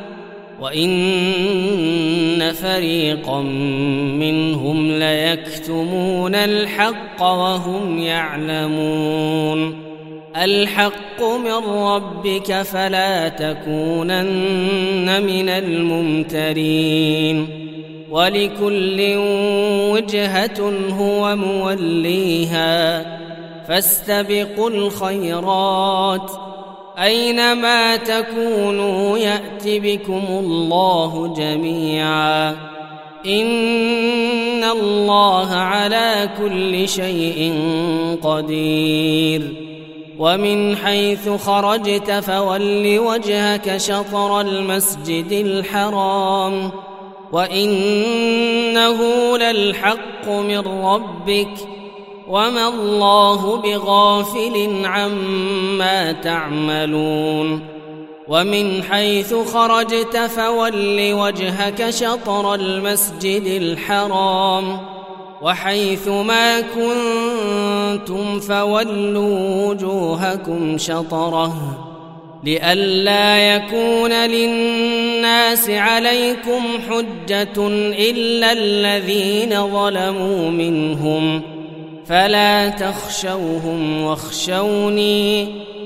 وإن فريقا منهم ليكتمون الحق وهم يعلمون الحق من ربك فلا تكونن من الممترين ولكل وجهة هو موليها فاستبقوا الخيرات أينما تكونوا يأت بكم الله جميعا إن الله على كل شيء قدير ومن حيث خرجت فول وجهك شطر المسجد الحرام وإنه للحق من ربك وما الله بغافل عما تعملون ومن حيث خرجت فول وجهك شطر المسجد الحرام وحيث ما كنتم فولوا وجوهكم شطره لئلا يكون للناس عليكم حجة إلا الذين ظلموا منهم فلا تخشوهم واخشوني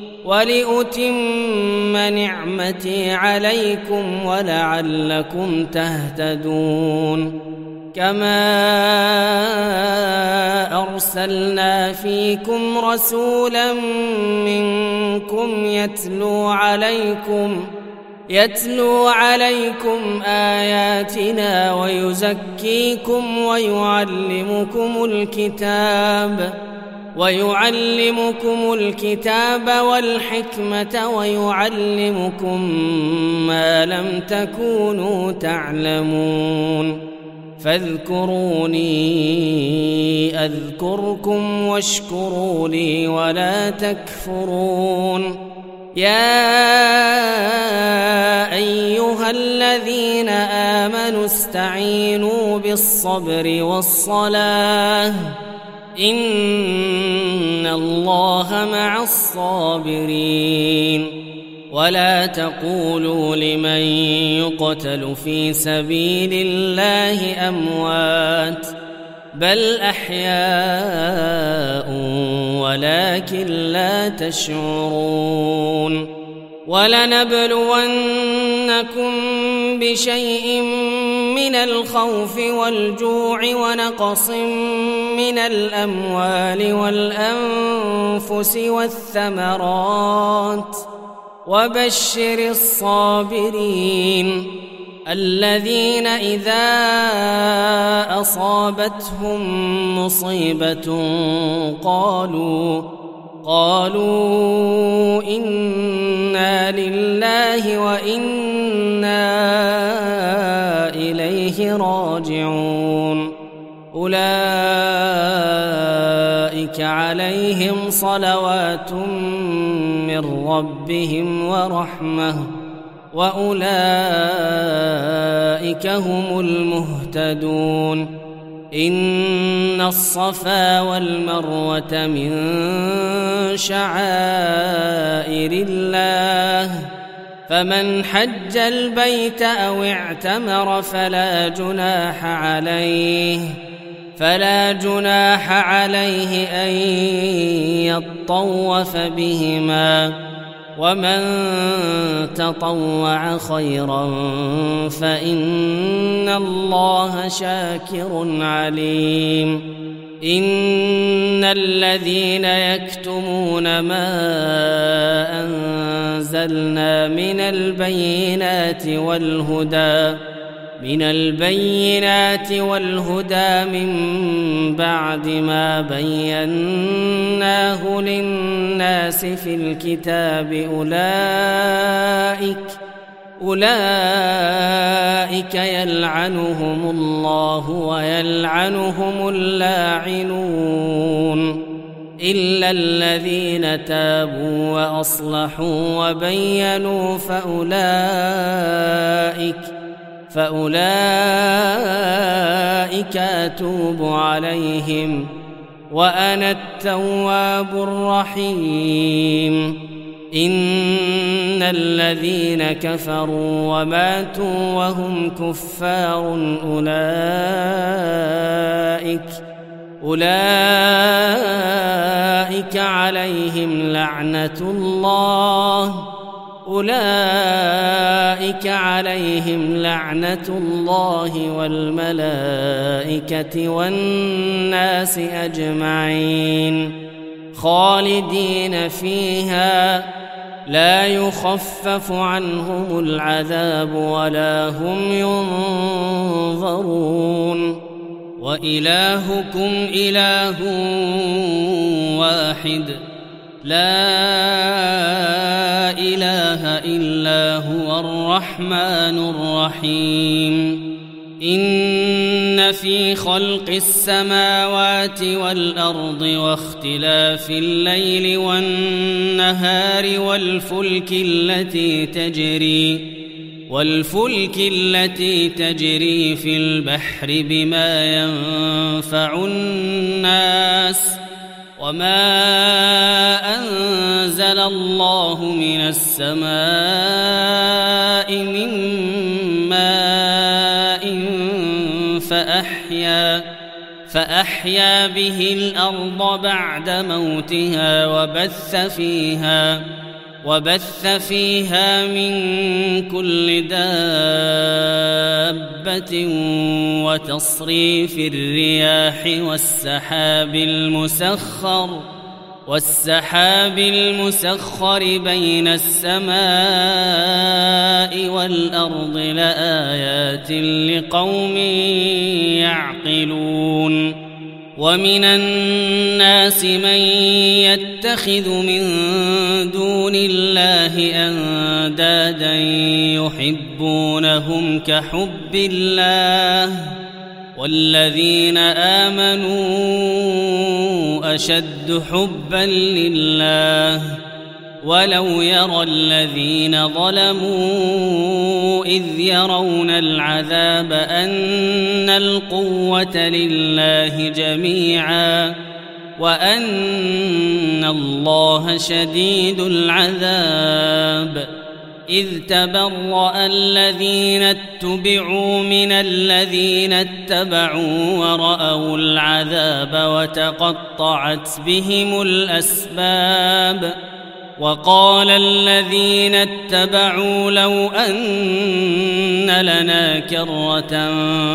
ولأتم نعمتي عليكم ولعلكم تهتدون كما أرسلنا فيكم رسولا منكم يتلو عليكم آياتنا ويزكيكم ويعلمكم الكتاب والحكمة ويعلمكم ما لم تكونوا تعلمون فاذكروني أذكركم واشكروا لي ولا تكفرون يا أيها الذين آمنوا استعينوا بالصبر والصلاة إن الله مع الصابرين ولا تقولوا لمن يقتل في سبيل الله أموات بل أحياء ولكن لا تشعرون ولنبلونكم بشيء من الخوف والجوع ونقص من الأموال والأنفس والثمرات وبشر الصابرين الذين إذا أصابتهم مصيبة قالوا إنا لله وإنا إليه راجعون أولئك عليهم صلوات من ربهم ورحمة وأولئك هم المهتدون إن الصفا والمروة من شعائر الله فمن حج البيت أو اعتمر فلا جناح عليه أن يطوف بهما ومن تطوع خيرا فإن الله شاكر عليم إن الذين يكتمون ما أنزلنا من البينات والهدى من بعد ما بيناه للناس في الكتاب أولئك يلعنهم الله ويلعنهم اللاعنون إلا الذين تابوا وأصلحوا وبينوا فأولئك أتوب عليهم وأنا التواب الرحيم إن الذين كفروا وماتوا وهم كفار أولئك عليهم لعنة الله والملائكة والناس أجمعين خالدين فيها لا يخفف عنهم العذاب ولا هم ينظرون وإلهكم إله واحد لا إله إلا هو الرحمن الرحيم إن في خلق السماوات والأرض واختلاف الليل والنهار والفلك التي تجري في البحر بما ينفع الناس وما أنزل الله من السماء من ماء فأحيا به الأرض بعد موتها وبث فيها من كل دابة وتصريف الرياح والسحاب المسخر بين السماء والأرض لآيات لقوم يعقلون ومن الناس من يتخذ من دون الله أندادا يحبونهم كحب الله والذين آمنوا أشد حبا لله ولو يرى الذين ظلموا إذ يرون العذاب أن القوة لله جميعا وأن الله شديد العذاب إذ تبرأ الذين اتبعوا من الذين اتبعوا ورأوا العذاب وتقطعت بهم الأسباب وقال الذين اتبعوا لو أن لنا كرة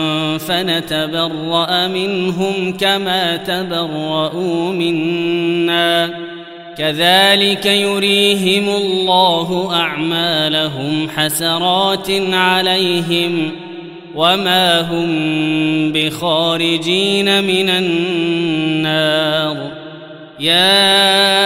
فنتبرأ منهم كما تبرؤوا منا كذلك يريهم الله أعمالهم حسرات عليهم وما هم بخارجين من النار يا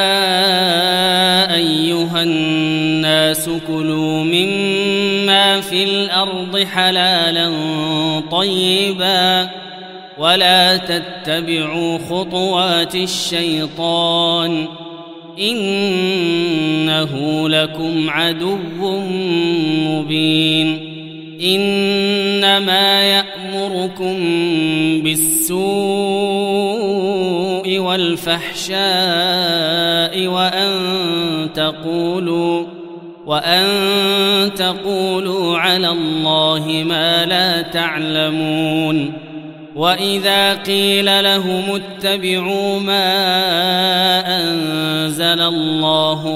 أيها الناس كلوا مما في الأرض حلالا طيبا ولا تتبعوا خطوات الشيطان إنه لكم عدو مبين إنما يأمركم بالسوء والفحشاء وأن تقولوا على الله ما لا تعلمون وإذا قيل لهم اتبعوا ما أنزل الله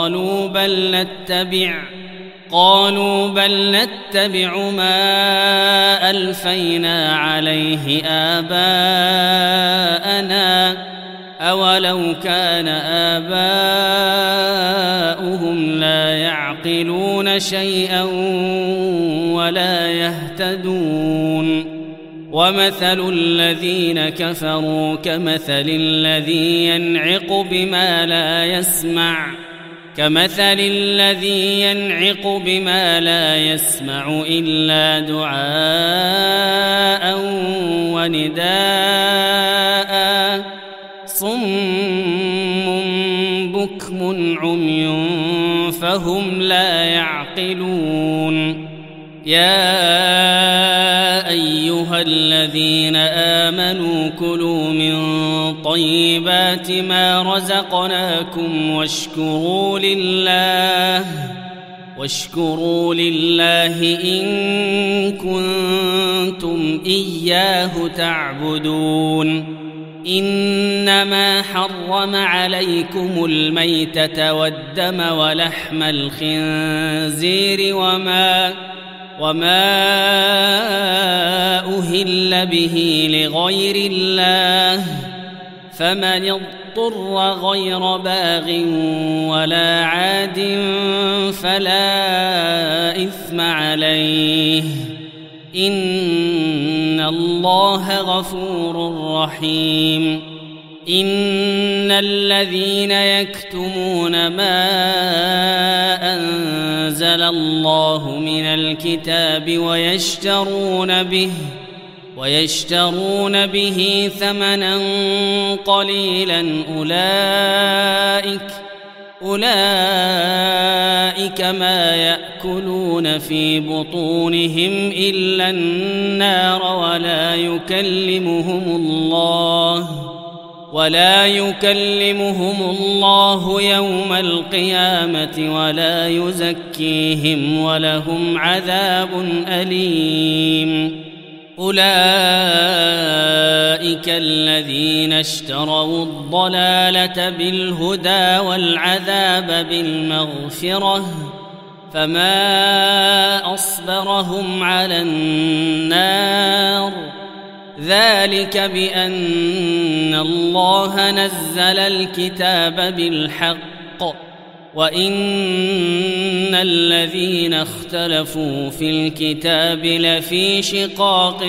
قالوا بل نتبع ما ألفينا عليه آباءنا أولو كان آباؤهم لا يعقلون شيئا ولا يهتدون ومثل الذين كفروا كمثل الذي ينعق بما لا يسمع إلا دعاء ونداء صم بكم عمي فهم لا يعقلون يا أيها الذين آمنوا كلوا من طيبات ما رزقناكم واشكروا لله إن كنتم إياه تعبدون إنما حرم عليكم الميتة والدم ولحم الخنزير وما أهل به لغير الله فمن اضطر غير باغ ولا عاد فلا إثم عليه إن الله غفور رحيم إن الذين يكتمون ما أنزل الله من الكتاب ويشترون به ثمنا قليلا أولئك ما يأكلون في بطونهم إلا النار ولا يكلمهم الله يوم القيامة ولا يزكيهم ولهم عذاب أليم أولئك الذين اشتروا الضلالة بالهدى والعذاب بالمغفرة فما أصبرهم على النار ذلك بأن الله نزل الكتاب بالحق وإن الذين اختلفوا في الكتاب لفي شقاق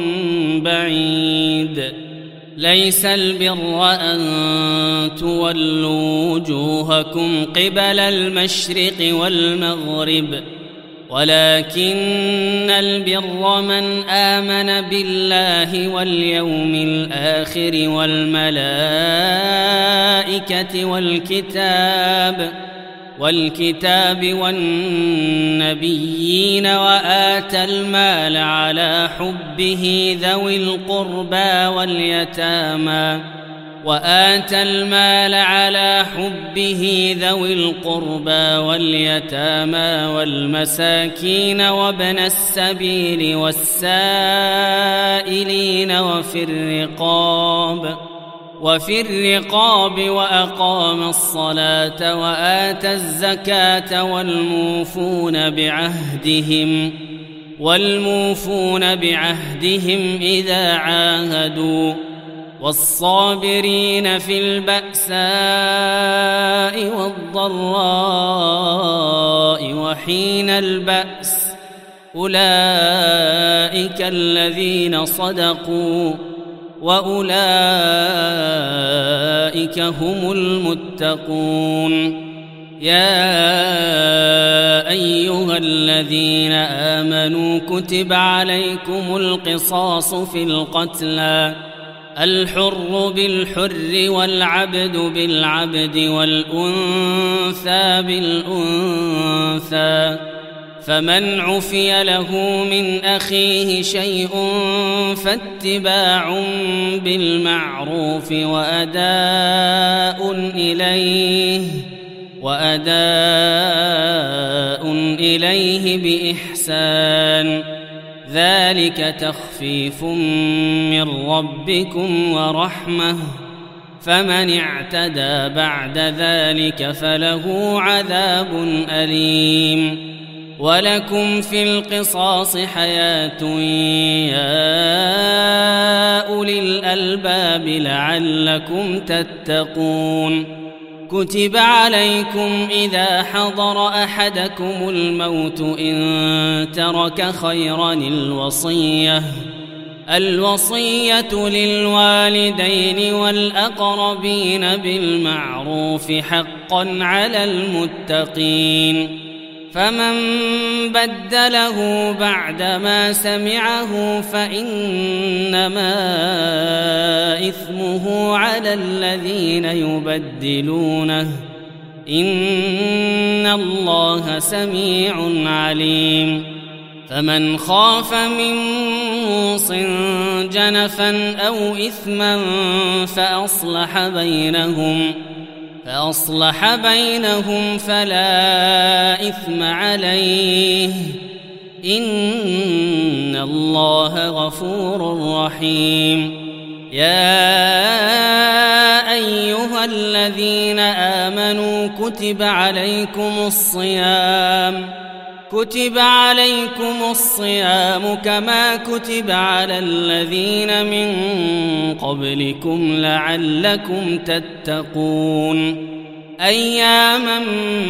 بعيد ليس البر أن تولوا وجوهكم قبل المشرق والمغرب ولكن البر من آمن بالله واليوم الآخر والملائكة والكتاب والنبيين وآتى المال على حبه ذوي القربى وآتى المال على حبه ذوي القربى واليتامى والمساكين وابن السبيل والسائلين وفي الرقاب وأقام الصلاة وآتى الزكاة والموفون بعهدهم إذا عاهدوا والصابرين في البأساء والضراء وحين البأس أولئك الذين صدقوا وأولئك هم المتقون. يا أيها الذين آمنوا كتب عليكم القصاص في القتلى الحر بالحر والعبد بالعبد والأنثى بالأنثى فمن عفي له من أخيه شيء فاتباع بالمعروف وأداء إليه بإحسان ذلك تخفيف من ربكم ورحمة فمن اعتدى بعد ذلك فله عذاب أليم. ولكم في القصاص حياة يا أولي الألباب لعلكم تتقون. كتب عليكم إذا حضر أحدكم الموت إن ترك خيرا الوصية للوالدين والأقربين بالمعروف حقا على المتقين. فمن بدله بعدما سمعه فإنما إثمه على الذين يبدلونه إن الله سميع عليم. فمن خاف من موص جنفا أو إثما فأصلح بينهم فلا إثم عليه إن الله غفور رحيم. يا أيها الذين آمنوا كتب عليكم الصيام كما كتب على الذين من قبلكم لعلكم تتقون. أياما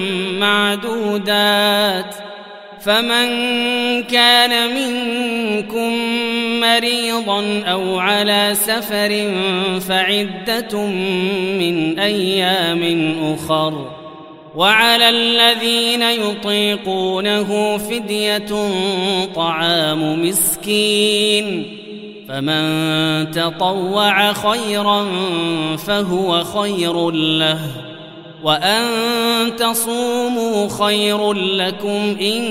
معدودات فمن كان منكم مريضا أو على سفر فعدة من أيام أخر وعلى الذين يطيقونه فدية طعام مسكين فمن تطوع خيرا فهو خير له وأن تصوموا خير لكم إن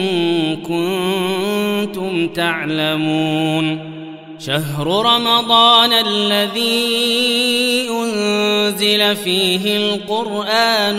كنتم تعلمون. شهر رمضان الذي أنزل فيه القرآن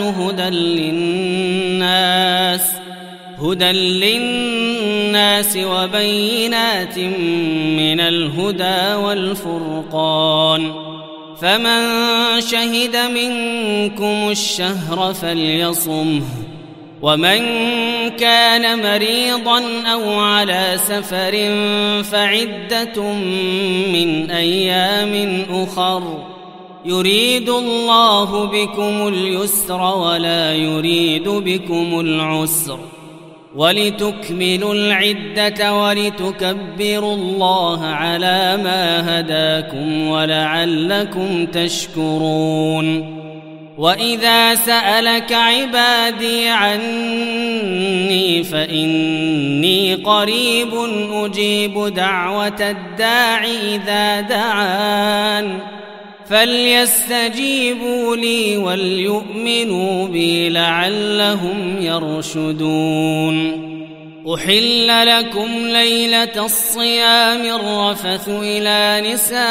هدى للناس وبينات من الهدى والفرقان فمن شهد منكم الشهر فليصمه ومن كان مريضا أو على سفر فعدة من أيام أخر يريد الله بكم اليسر ولا يريد بكم العسر ولتكملوا العدة ولتكبروا الله على ما هداكم ولعلكم تشكرون. وإذا سألك عبادي عني فإني قريب أجيب دعوة الداع إذا دعان فليستجيبوا لي وليؤمنوا بي لعلهم يرشدون. أحل لكم ليلة الصيام الرفث إلى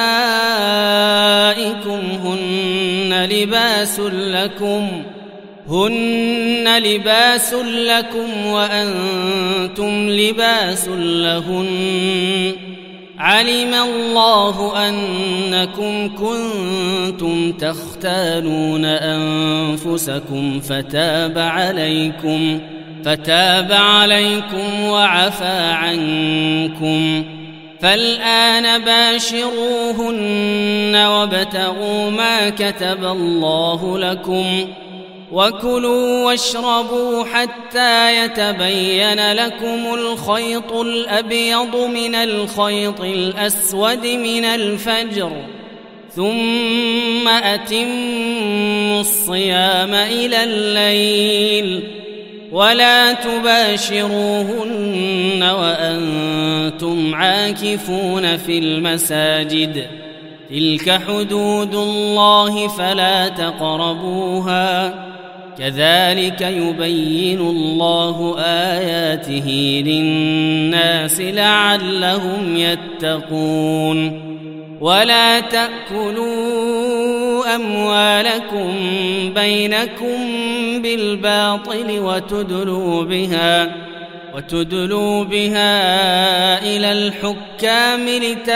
نسائكم هن لباس لكم وأنتم لباس لهن علم الله أنكم كنتم تختانون أنفسكم فتاب عليكم وعفى عنكم فالآن باشروهن وابتغوا ما كتب الله لكم وكلوا واشربوا حتى يتبين لكم الخيط الأبيض من الخيط الأسود من الفجر ثم أتموا الصيام إلى الليل ولا تباشروهن وأنتم عاكفون في المساجد تلك حدود الله فلا تقربوها كذلك يبين الله آياته للناس لعلهم يتقون ولا تأكلوا أموالكم بينكم بالباطل وتدلوا بها إلى الحكام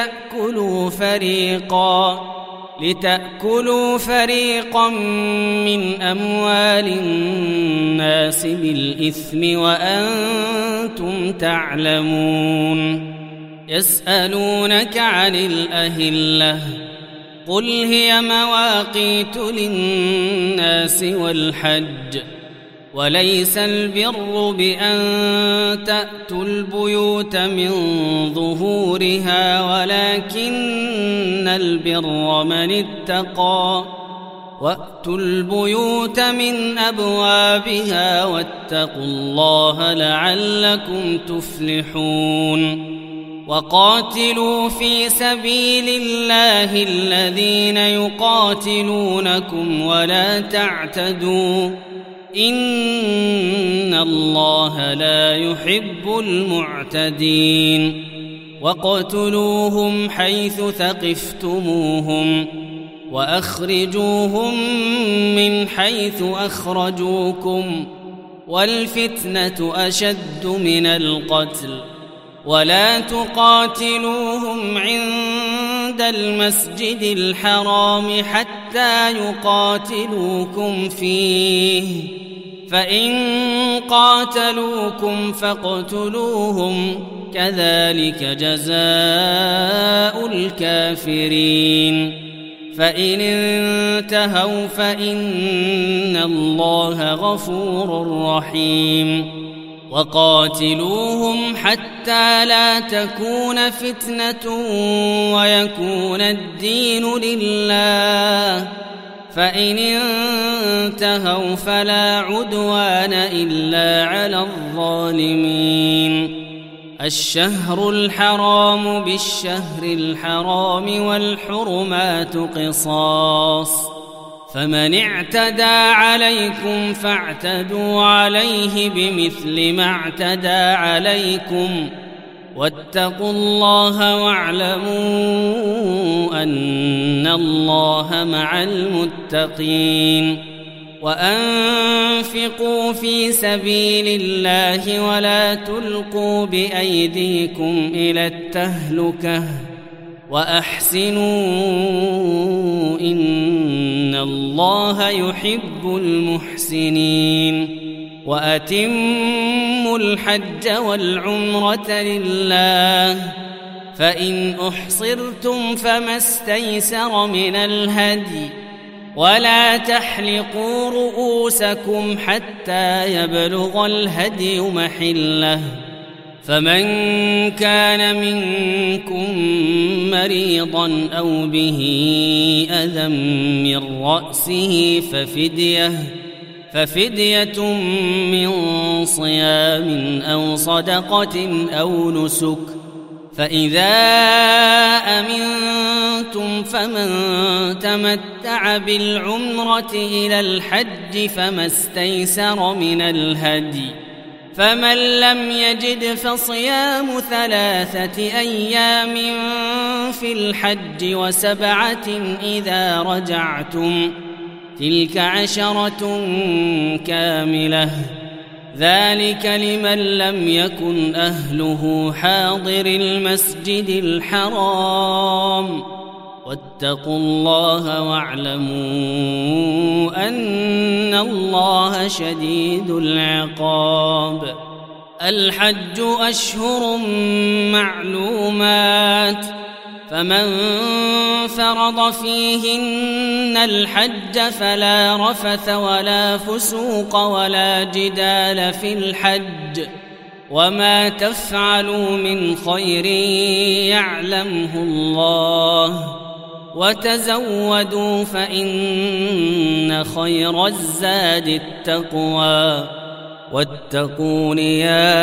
لتأكلوا فريقا من أموال الناس بالإثم وأنتم تعلمون يسألونك عن الأهلة قل هي مواقيت للناس والحج وليس البر بأن تأتوا البيوت من ظهورها ولكن البر من اتقى وأتوا البيوت من أبوابها واتقوا الله لعلكم تفلحون وقاتلوا في سبيل الله الذين يقاتلونكم ولا تعتدوا إن الله لا يحب المعتدين وقتلوهم حيث ثقفتموهم وأخرجوهم من حيث أخرجوكم والفتنة أشد من القتل ولا تقاتلوهم عند المسجد الحرام حتى يقاتلوكم فيه فإن قاتلوكم فاقتلوهم كذلك جزاء الكافرين فإن انتهوا فإن الله غفور رحيم وقاتلوهم حتى لا تكون فتنة ويكون الدين لله فإن انتهوا فلا عدوان إلا على الظالمين الشهر الحرام بالشهر الحرام والحرمات قصاص فمن اعتدى عليكم فاعتدوا عليه بمثل ما اعتدى عليكم واتقوا الله واعلموا أن الله مع المتقين وأنفقوا في سبيل الله ولا تلقوا بأيديكم إلى التهلكة وأحسنوا إن الله يحب المحسنين وأتموا الحج والعمرة لله فإن أحصرتم فما استيسر من الهدي ولا تحلقوا رؤوسكم حتى يبلغ الهدي محله فمن كان منكم مريضا أو به أذى من رأسه ففدية من صيام أو صدقة أو نسك فإذا أمنتم فمن تمتع بالعمرة إلى الحج فما استيسر من الهدي فمن لم يجد فصيام 3 أيام في الحج و7 إذا رجعتم تلك 10 كاملة ذلك لمن لم يكن أهله حاضر المسجد الحرام واتقوا الله واعلموا أن الله شديد العقاب. الحج أشهر معلومات فمن فرض فيهن الحج فلا رفث ولا فسوق ولا جدال في الحج وما تفعلوا من خير يعلمه الله وتزودوا فإن خير الزاد التقوى واتقون يا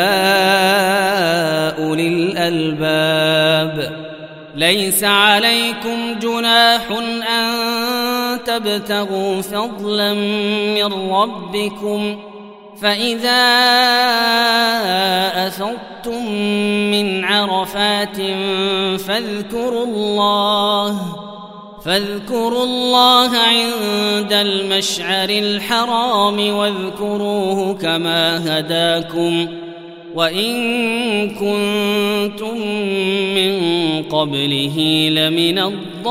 أولي الألباب. ليس عليكم جناح أن تبتغوا فضلا من ربكم فإذا أفضتم من عرفات فاذكروا الله عند المشعر الحرام واذكروه كما هداكم وإن كنتم من قبله لمن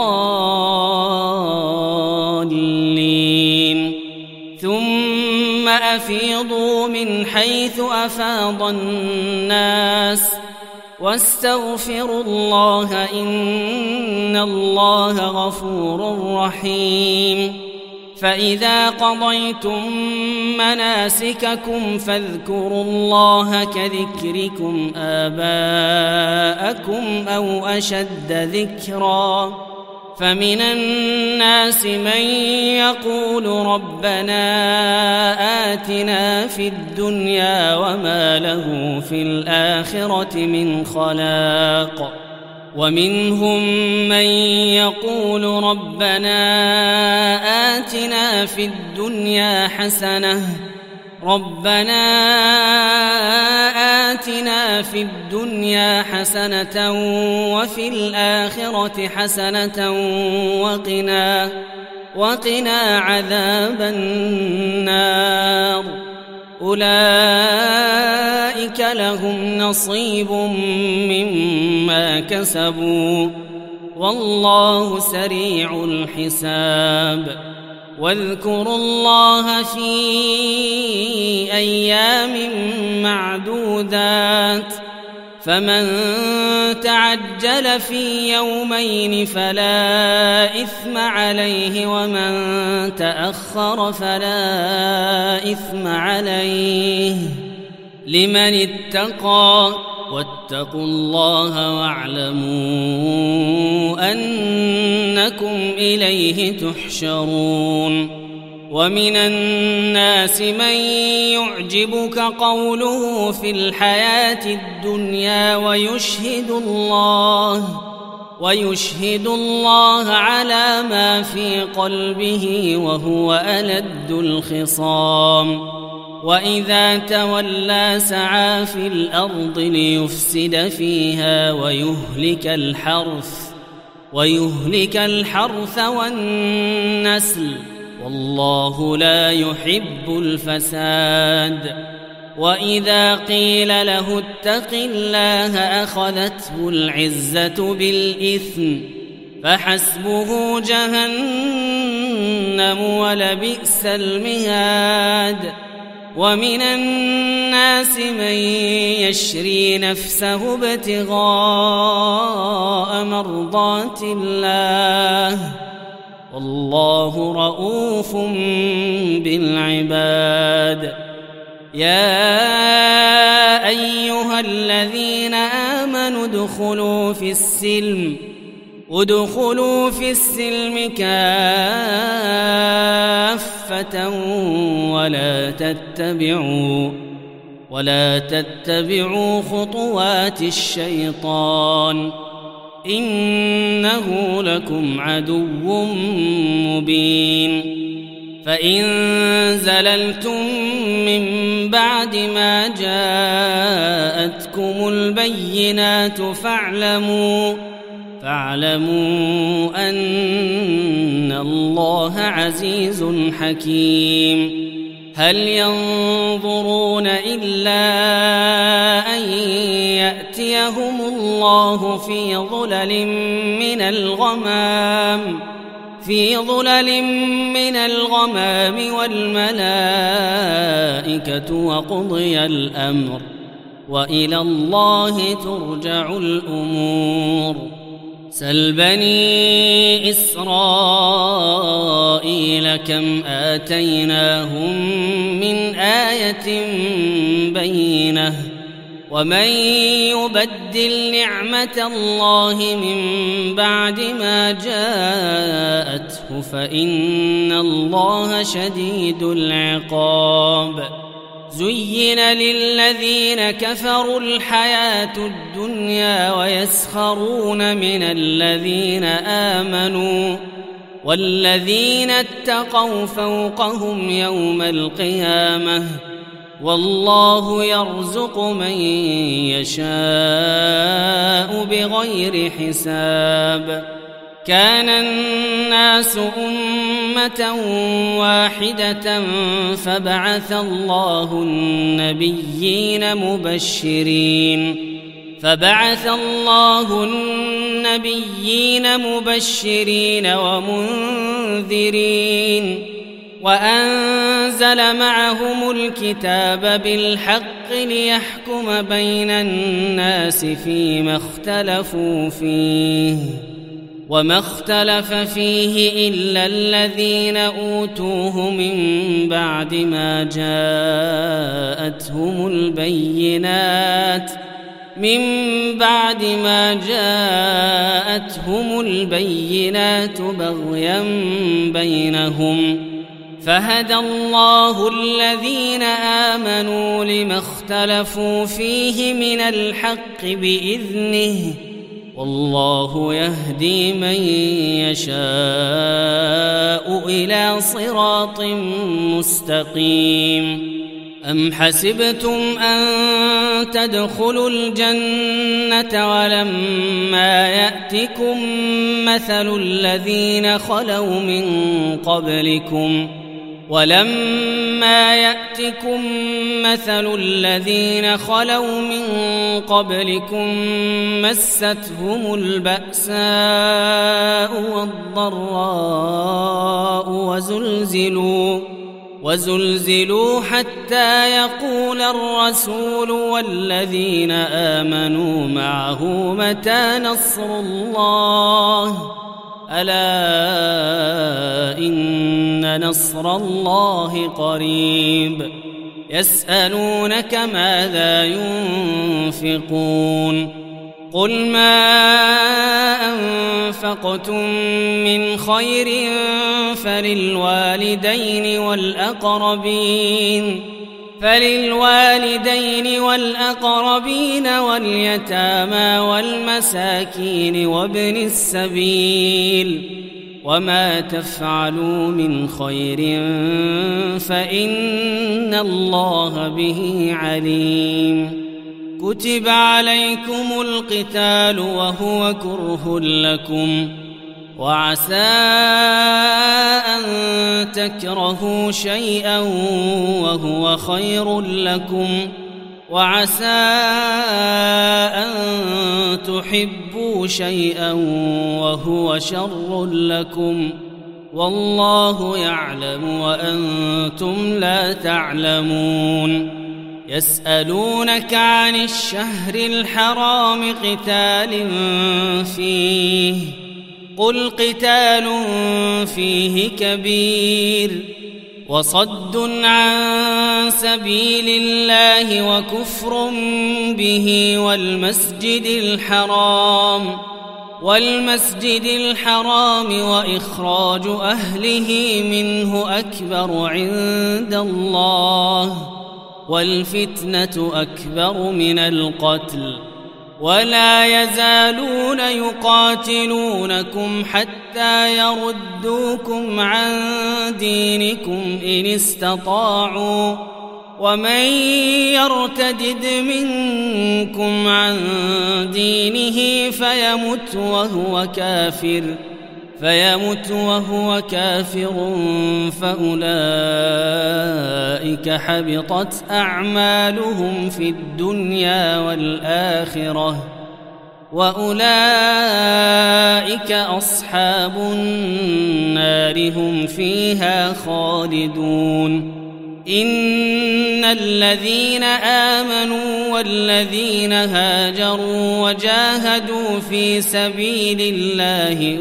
الضالين. ثم أفيضوا من حيث أفاض الناس واستغفروا الله إن الله غفور رحيم. فإذا قضيتم مناسككم فاذكروا الله كذكركم آباءكم أو أشد ذكرا. فمن الناس من يقول ربنا آتنا في الدنيا وما له في الآخرة من خلاق ومنهم من يقول ربنا آتنا في الدنيا حسنة وفي الآخرة حسنة وقنا عذاب النار. أولئك لهم نصيب مما كسبوا والله سريع الحساب. واذكروا الله في أيام معدودات فمن تعجل في يومين فلا إثم عليه ومن تأخر فلا إثم عليه لمن اتقى واتقوا الله واعلموا أنكم إليه تحشرون. ومن الناس من يعجبك قوله في الحياة الدنيا ويشهد الله على ما في قلبه وهو ألد الخصام. وإذا تولى سعى في الأرض ليفسد فيها ويهلك الحرث والنسل والله لا يحب الفساد. وإذا قيل له اتق الله أخذته العزة بالإثم فحسبه جهنم ولبئس المهاد. ومن الناس من يشري نفسه ابتغاء مرضات الله والله رؤوف بالعباد. يا أيها الذين آمنوا ادخلوا في السلم كافة ولا تتبعوا خطوات الشيطان إنه لكم عدو مبين. فإن زللتم من بعد ما جاءتكم البينات فاعلموا أن الله عزيز حكيم. هل ينظرون إلا أن يأتيهم الله في ظلل من الغمام والملائكة وقضي الأمر وإلى الله ترجع الأمور. سل بني إسرائيل كم آتيناهم من آية بينة ومن يبدل نعمة الله من بعد ما جاءته فإن الله شديد العقاب. زين للذين كفروا الحياة الدنيا ويسخرون من الذين آمنوا والذين اتقوا فوقهم يوم القيامة والله يرزق من يشاء بغير حساب. كان الناس أمة واحدة فبعث الله النبيين مبشرين ومنذرين وأنزل معهم الكتاب بالحق ليحكم بين الناس فيما اختلفوا فيه وما اختلف فيه إلا الذين أوتوه من بعد ما جاءتهم البينات بغيا بينهم فهدى الله الذين آمنوا لما اختلفوا فيه من الحق بإذنه والله يهدي من يشاء إلى صراط مستقيم. أم حسبتم أن تدخلوا الجنة ولما يأتكم مثل الذين خلوا من قبلكم مستهم البأساء والضراء وزلزلوا حتى يقول الرسول والذين آمنوا معه متى نصر الله ألا إن نصر الله قريب. يسألونك ماذا ينفقون قل ما أنفقتم من خير فللوالدين والأقربين واليتامى والمساكين وابن السبيل وما تفعلوا من خير فإن الله به عليم. كتب عليكم القتال وهو كره لكم وعسى أن تكرهوا شيئا وهو خير لكم وعسى أن تحبوا شيئا وهو شر لكم والله يعلم وأنتم لا تعلمون. يسألونك عن الشهر الحرام قتال فيه قل قتال فيه كبير وصد عن سبيل الله وكفر به والمسجد الحرام وإخراج أهله منه أكبر عند الله والفتنة أكبر من القتل ولا يزالون يقاتلونكم حتى حتى يردوكم عن دينكم إن استطاعوا ومن يرتدد منكم عن دينه فيمت وهو كافر فأولئك حبطت أعمالهم في الدنيا والآخرة وأولئك أصحاب النار هم فيها خالدون إن الذين آمنوا والذين هاجروا وجاهدوا في سبيل الله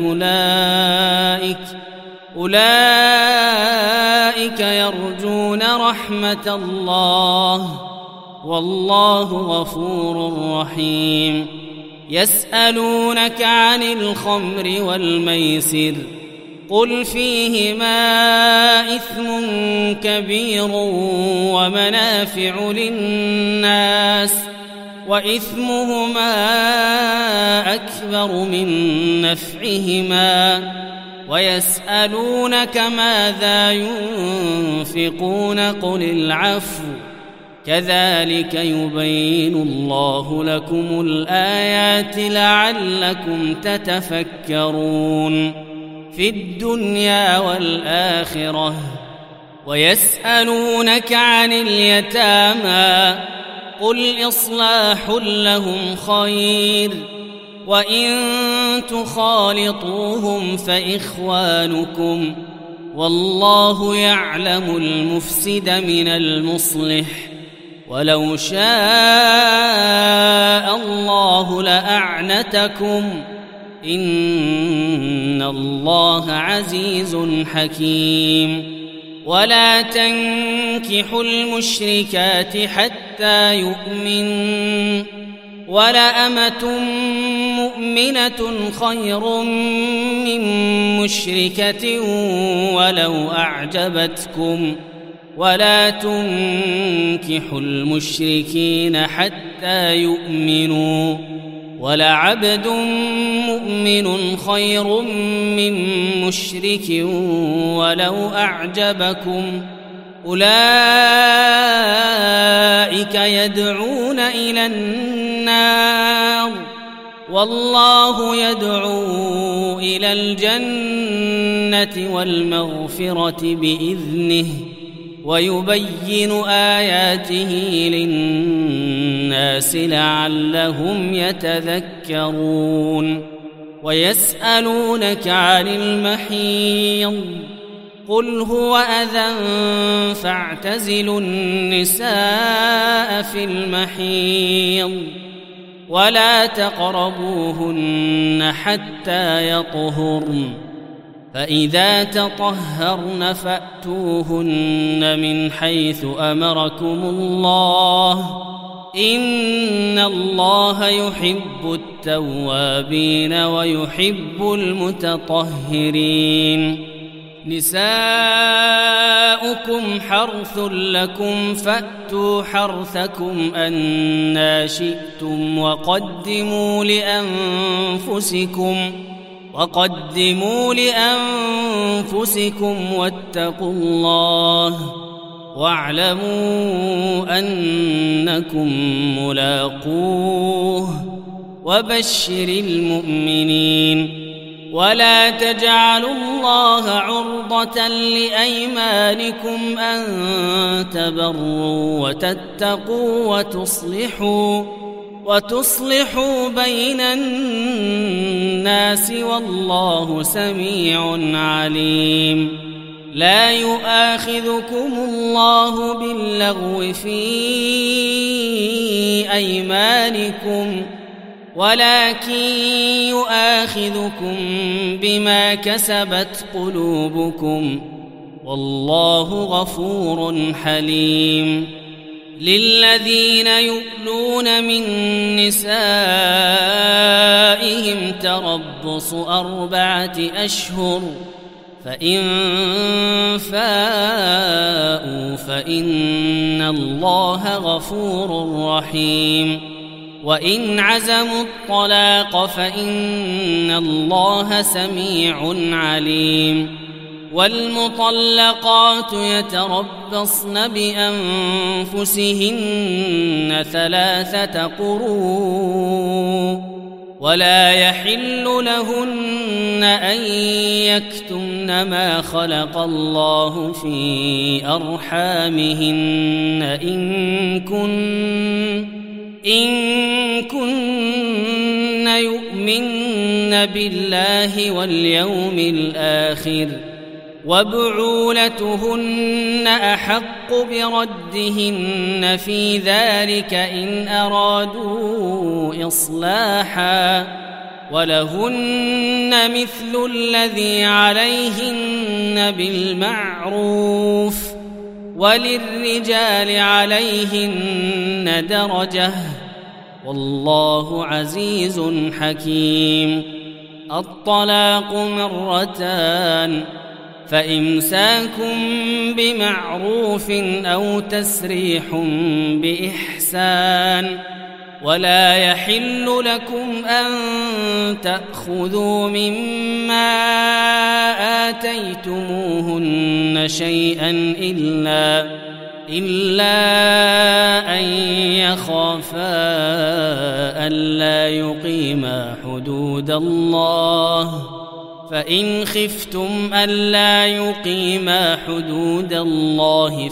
أولئك يرجون رحمة الله والله غفور رحيم يسألونك عن الخمر والميسر قل فيهما إثم كبير ومنافع للناس وإثمهما أكبر من نفعهما ويسألونك ماذا ينفقون قل العفو كذلك يبين الله لكم الآيات لعلكم تتفكرون في الدنيا والآخرة ويسألونك عن اليتامى قل إصلاح لهم خير وإن تخالطوهم فإخوانكم والله يعلم المفسد من المصلح ولو شاء الله لأعنتكم إن الله عزيز حكيم ولا تنكحوا المشركات حتى يؤمنوا ولأمة مؤمنة خير من مشركة ولو أعجبتكم ولا تنكحوا المشركين حتى يؤمنوا ولعبد مؤمن خير من مشرك ولو أعجبكم أولئك يدعون إلى النار والله يدعو إلى الجنة والمغفرة بإذنه ويبين آياته للناس لعلهم يتذكرون ويسألونك عن المحيض قل هو أذى فاعتزلوا النساء في المحيض ولا تقربوهن حتى يطهرن فإذا تطهرن فأتوهن من حيث أمركم الله إن الله يحب التوابين ويحب المتطهرين نساؤكم حرث لكم فأتوا حرثكم أنى شئتم وقدموا لأنفسكم واتقوا الله واعلموا أنكم ملاقوه وبشر المؤمنين ولا تجعلوا الله عرضة لأيمانكم أن تبروا وتتقوا وتصلحوا بين الناس والله سميع عليم لا يؤاخذكم الله باللغو في أيمانكم ولكن يؤاخذكم بما كسبت قلوبكم والله غفور حليم للذين يؤلون من نسائهم تربص 4 أشهر فإن فاءوا فإن الله غفور رحيم وإن عزموا الطلاق فإن الله سميع عليم والمطلقات يتربصن بأنفسهن 3 قروء ولا يحل لهن أن يكتمن ما خلق الله في أرحامهن إن كن يؤمن بالله واليوم الآخر وبعولتهن أحق بردهن في ذلك إن أرادوا إصلاحا ولهن مثل الذي عليهن بالمعروف وللرجال عليهن درجة والله عزيز حكيم. الطلاق 2 فإمساك بمعروف أو تسريح بإحسان ولا يحل لكم أن تأخذوا مما آتيتموهن شيئا إلا أن يخافا ألا يقيما حدود الله فإن خفتم ألا يقيما حدود الله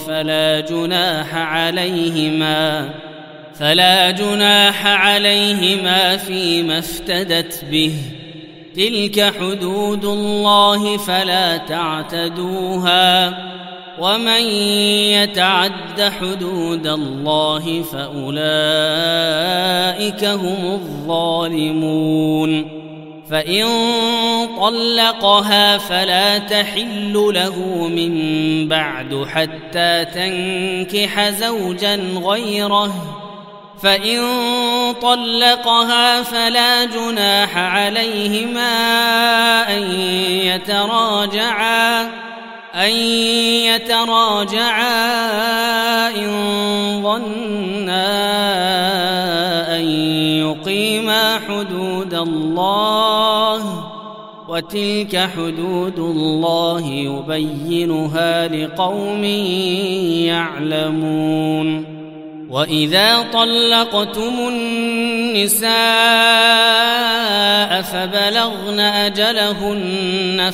فلا جناح عليهما فيما افتدت به تلك حدود الله فلا تعتدوها ومن يتعد حدود الله فأولئك هم الظالمون. فإن طلقها فلا تحل له من بعد حتى تنكح زوجا غيره فإن طلقها فلا جناح عليهما أن يتراجعا إن ظنا أن يقيما حدود الله وتلك حدود الله يبينها لقوم يعلمون. وإذا طلقتم النساء فبلغن أجلهن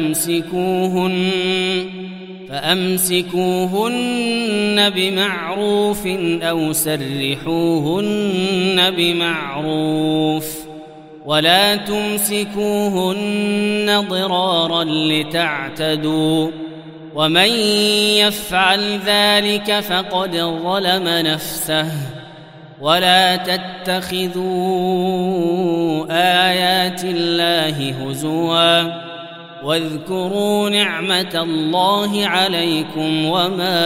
فأمسكوهن بمعروف أو سرحوهن بمعروف ولا تمسكوهن ضرارا لتعتدوا ومن يفعل ذلك فقد ظلم نفسه ولا تتخذوا آيات الله هزوا واذكروا نعمة الله عليكم وما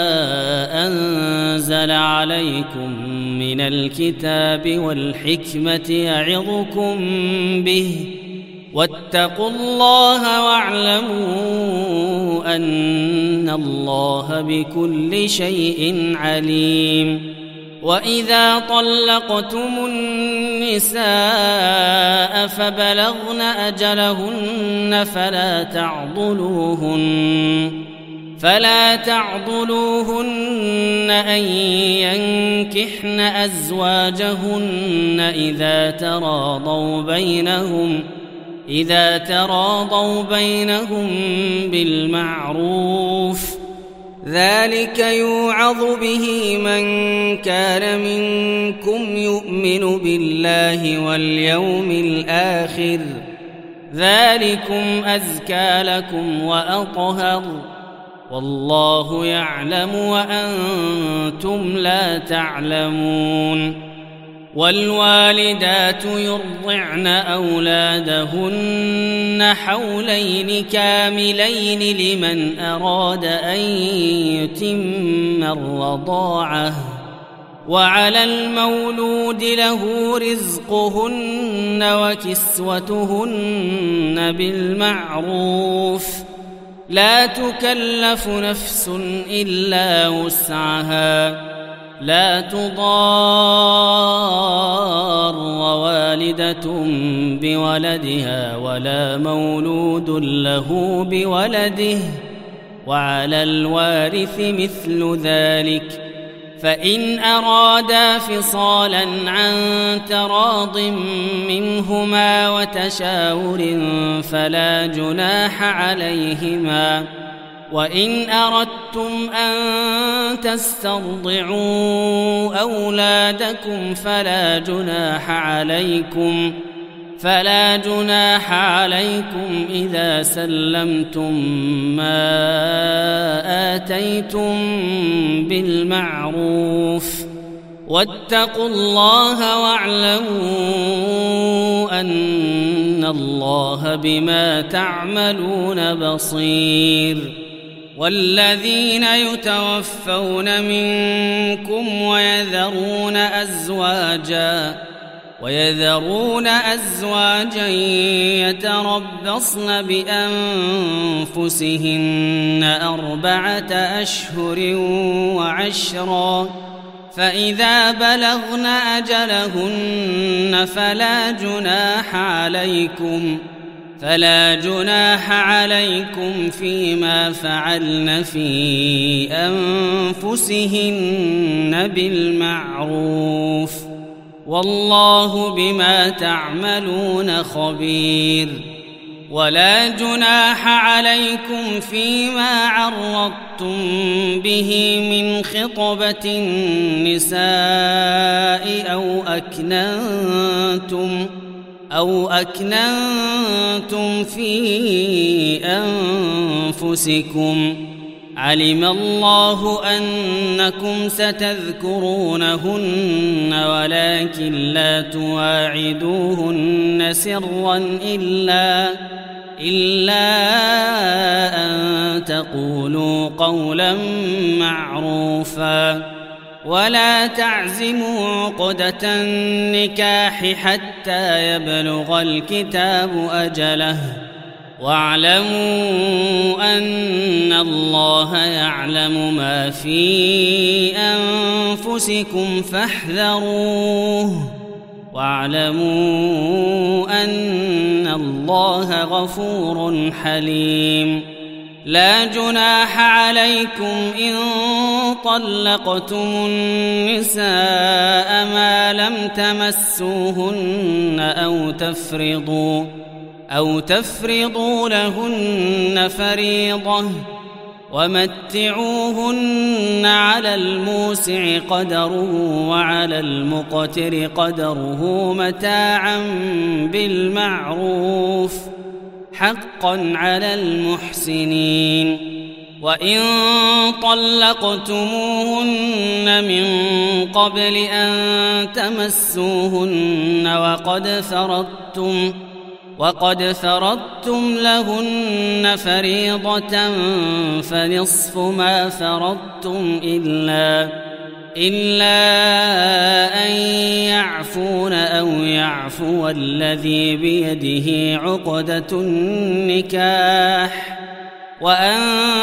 أنزل عليكم من الكتاب والحكمة يعظكم به واتقوا الله واعلموا أن الله بكل شيء عليم. وإذا طلقتم النساء فبلغن أجلهن فلا تعضلوهن أن ينكحن أزواجهن إذا تراضوا بينهم بالمعروف ذلك يوعظ به من كان منكم يؤمن بالله واليوم الآخر ذلكم أزكى لكم وأطهر والله يعلم وأنتم لا تعلمون. والوالدات يرضعن أولادهن حولين كاملين لمن أراد أن يتم الرضاعة وعلى المولود له رزقهن وكسوتهن بالمعروف لا تكلف نفس إلا وسعها لا تضار والدة بولدها ولا مولود له بولده وعلى الوارث مثل ذلك فإن أرادا فصالا عن تراض منهما وتشاور فلا جناح عليهما وإن أردتم أن تسترضعوا أولادكم فلا جناح عليكم إذا سلمتم ما آتيتم بالمعروف واتقوا الله واعلموا أن الله بما تعملون بصير والذين يتوفون منكم ويذرون أزواجا يتربصن بأنفسهن 4 أشهر و10 فإذا بلغن أجلهن فلا جناح عليكم فيما فعلن في أنفسهن بالمعروف والله بما تعملون خبير ولا جناح عليكم فيما عرضتم به من خطبة النساء أو أكننتم في أنفسكم علم الله أنكم ستذكرونهن ولكن لا تواعدوهن سرا إلا أن تقولوا قولا معروفا ولا تعزموا عقدة النكاح حتى يبلغ الكتاب أجله واعلموا أن الله يعلم ما في أنفسكم فاحذروه واعلموا أن الله غفور حليم لا جناح عليكم إن طلقتم النساء ما لم تمسوهن أو تفرضوا لهن فريضة ومتعوهن على الموسع قدره وعلى المقتر قدره متاعا بالمعروف حقا على المحسنين وإن طلقتموهن من قبل أن تمسوهن وقد فرضتم لهن فريضة فنصف ما فرضتم إلا أن يعفون أو يعفو الذي بيده عقدة النكاح وأن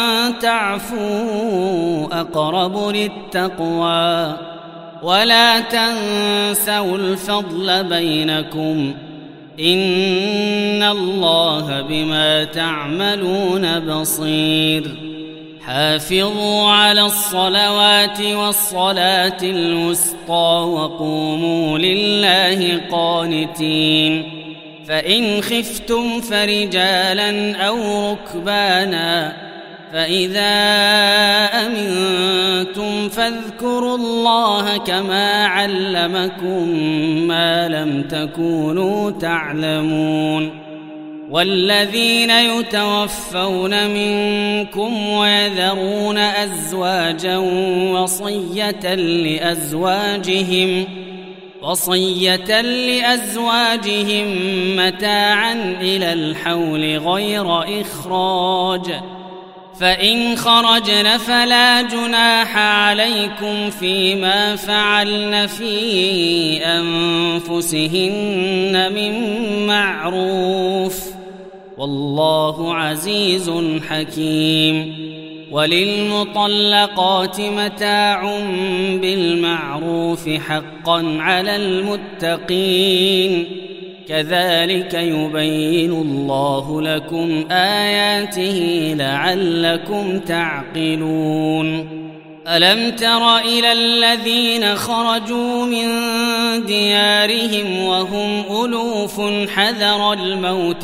تعفوا أقرب للتقوى ولا تنسوا الفضل بينكم إن الله بما تعملون بصير حافظوا على الصلوات والصلاة الوسطى وقوموا لله قانتين فإن خفتم فرجالا أو ركبانا فإذا أمنتم فاذكروا الله كما علمكم ما لم تكونوا تعلمون والذين يتوفون منكم ويذرون أزواجا وصية لأزواجهم متاعا إلى الحول غير إخراج فإن خرجن فلا جناح عليكم فيما فعلن في أنفسهن من معروف والله عزيز حكيم وللمطلقات متاع بالمعروف حقا على المتقين كذلك يبين الله لكم آياته لعلكم تعقلون ألم تر إلى الذين خرجوا من ديارهم وهم ألوف حذر الموت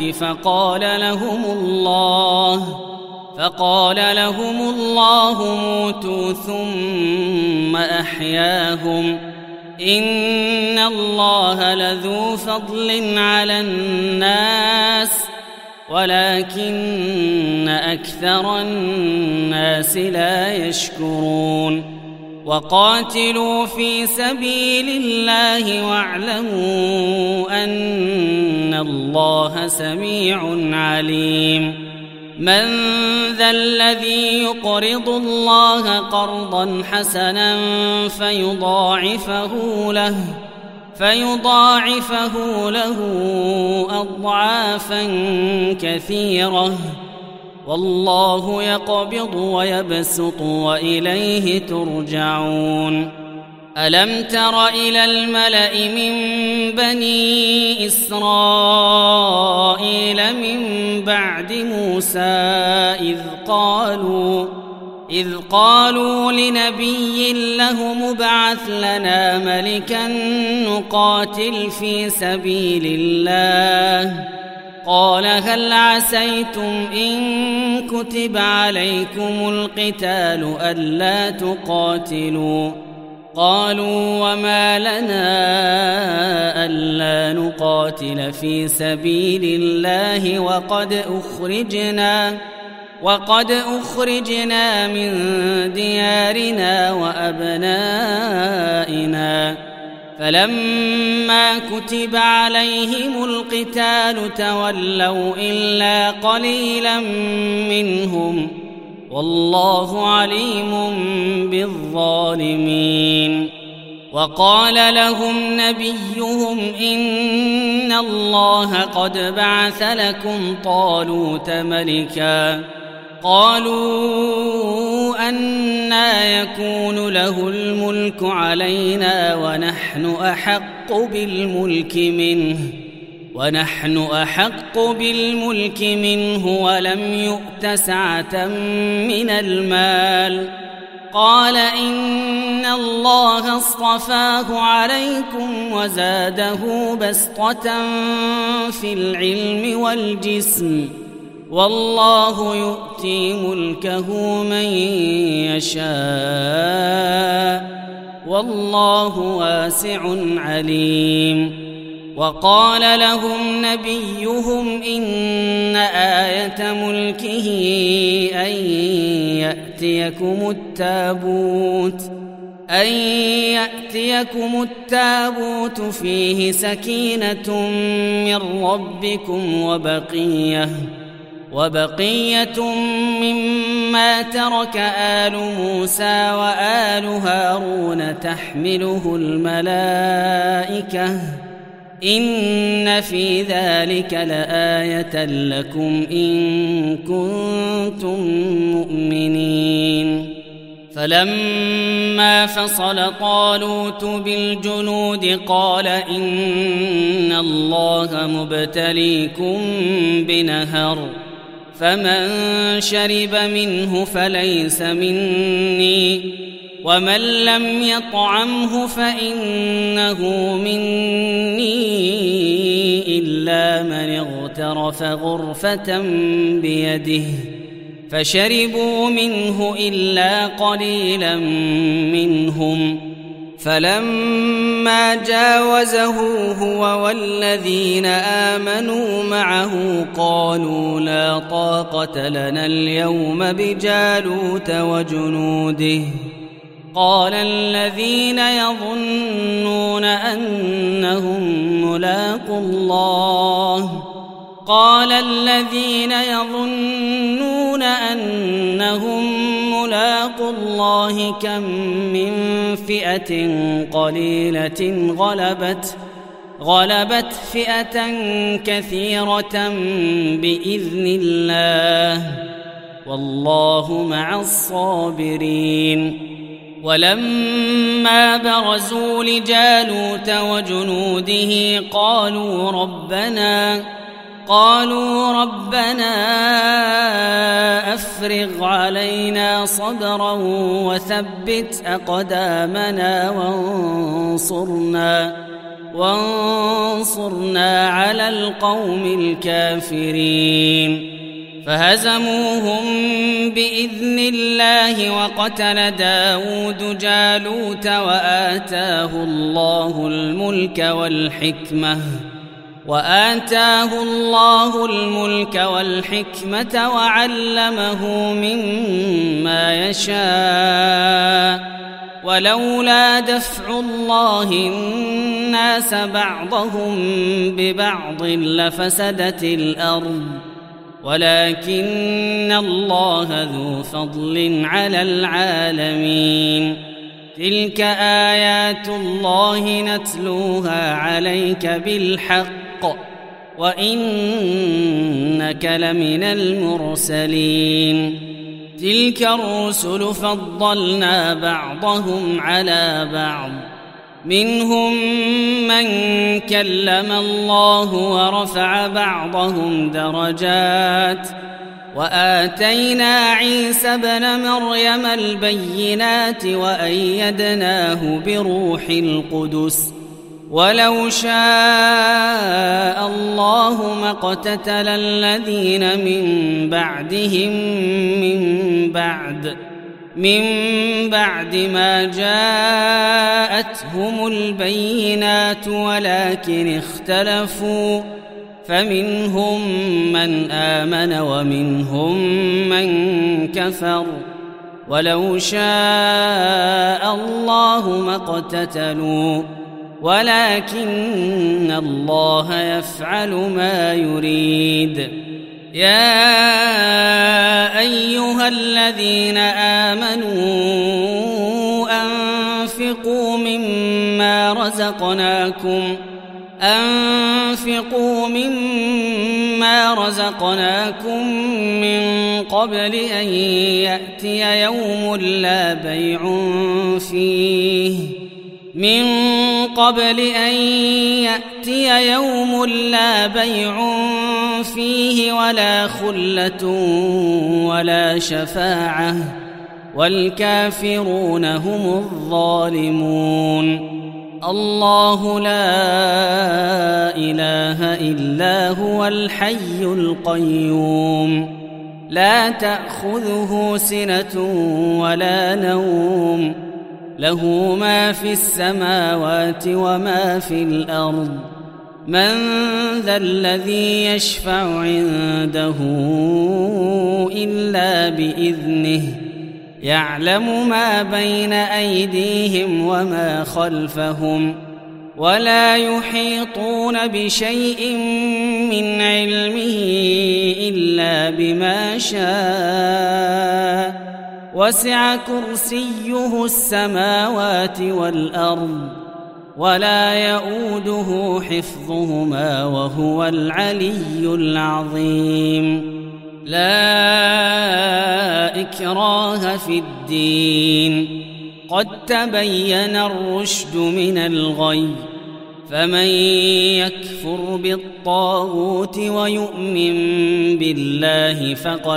فقال لهم الله موتوا ثم أحياهم إن الله لذو فضل على الناس ولكن أكثر الناس لا يشكرون وقاتلوا في سبيل الله واعلموا أن الله سميع عليم من ذا الذي يقرض الله قرضا حسنا فيضاعفه له أضعافا كثيرة والله يقبض ويبسط وإليه ترجعون ألم تر إلى الملأ من بني إسرائيل من بعد موسى إذ قالوا لنبي له مبعث لنا ملكا نقاتل في سبيل الله قال هل عسيتم إن كتب عليكم القتال ألا تقاتلوا قالوا وما لنا ألا نقاتل في سبيل الله وقد أخرجنا من ديارنا وأبنائنا فلما كتب عليهم القتال تولوا إلا قليلا منهم والله عليم بالظالمين وقال لهم نبيهم إن الله قد بعث لكم طالوت ملكا قالوا أنى يكون له الملك علينا ونحن أحق بالملك منه ولم يؤت سعة من المال قال إن الله اصطفاه عليكم وزاده بسطة في العلم والجسم والله يؤتي ملكه من يشاء والله واسع عليم وقال لهم نبيهم إن آية ملكه أن يأتيكم التابوت فيه سكينة من ربكم وبقية مما ترك آل موسى وآل هارون تحمله الملائكة إن في ذلك لآية لكم إن كنتم مؤمنين فلما فصل طالوت بالجنود قال إن الله مبتليكم بنهر فمن شرب منه فليس مني ومن لم يطعمه فإنه مني إلا من اغترف غرفة بيده فشربوا منه إلا قليلا منهم فلما جاوزه هو والذين آمنوا معه قالوا لا طاقة لنا اليوم بجالوت وجنوده قال الذين يظنون أنهم ملاقو الله كم من فئة قليلة غلبت فئة كثيرة بإذن الله والله مع الصابرين ولما برزوا لجالوت وجنوده قالوا ربنا أفرغ علينا صبرا وثبت أقدامنا وانصرنا على القوم الكافرين فهزموهم بإذن الله وقتل داود جالوت وآتاه الله الملك والحكمة وعلمه مما يشاء ولولا دفع الله الناس بعضهم ببعض لفسدت الأرض ولكن الله ذو فضل على العالمين تلك آيات الله نتلوها عليك بالحق وإنك لمن المرسلين تلك الرسل فضلنا بعضهم على بعض منهم من كلم الله ورفع بعضهم درجات وآتينا عيسى ابن مريم البينات وأيدناه بروح القدس ولو شاء الله ما اقتتل الذين من بعدهم من بعد ما جاءتهم البينات ولكن اختلفوا فمنهم من آمن ومنهم من كفر ولو شاء الله ما اقتتلوا ولكن الله يفعل ما يريد يا أيها الذين آمنوا أنفقوا مما رزقناكم من قبل أن يأتي يوم لا بيع فيه ولا خلة ولا شفاعة والكافرون هم الظالمون الله لا إله إلا هو الحي القيوم لا تأخذه سنة ولا نوم له ما في السماوات وما في الأرض من ذا الذي يشفع عنده إلا بإذنه يعلم ما بين أيديهم وما خلفهم ولا يحيطون بشيء من علمه إلا بما شاء وسع كرسيه السماوات والأرض ولا يؤوده حفظهما وهو العلي العظيم لا إكراه في الدين قد تبين الرشد من الغي فمن يكفر بالطاغوت ويؤمن بالله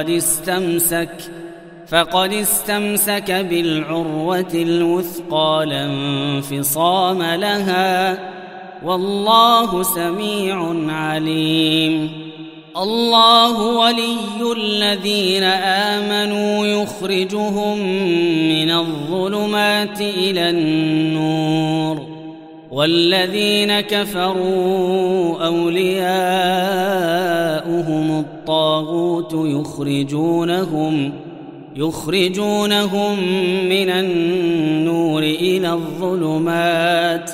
فقد استمسك بالعروة الوثقى لا انفصام لها والله سميع عليم الله ولي الذين آمنوا يخرجهم من الظلمات إلى النور والذين كفروا أولياؤهم الطاغوت يخرجونهم من النور إلى الظلمات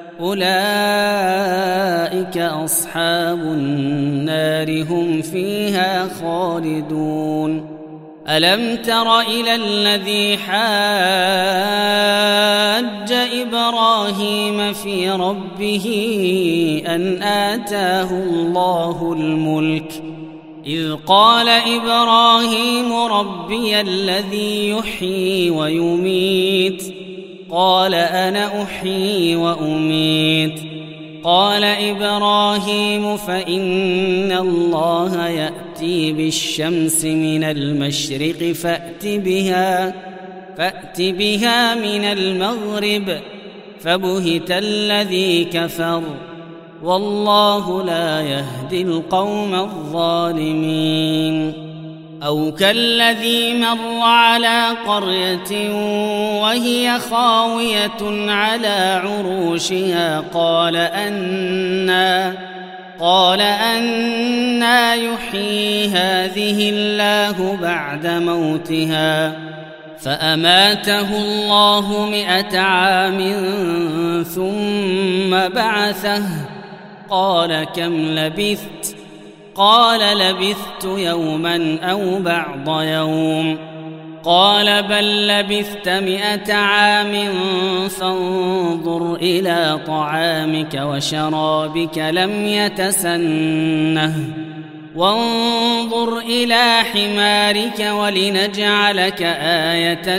أولئك أصحاب النار هم فيها خالدون ألم تر إلى الذي حاج إبراهيم في ربه أن آتاه الله الملك إذ قال إبراهيم ربي الذي يحيي ويميت قال أنا أحيي وأميت. قال إبراهيم فإن الله يأتي بالشمس من المشرق فأت بها من المغرب فبهت الذي كفر والله لا يهدي القوم الظالمين. أو كالذي مر على قرية وهي خاوية على عروشها قال أنى يحيي هذه الله بعد موتها فأماته الله 100 عام ثم بعثه قال كم لبثت؟ قال لبثت يوما أو بعض يوم. قال بل لبثت 100 عام فانظر إلى طعامك وشرابك لم يتسنه وانظر إلى حمارك ولنجعلك آية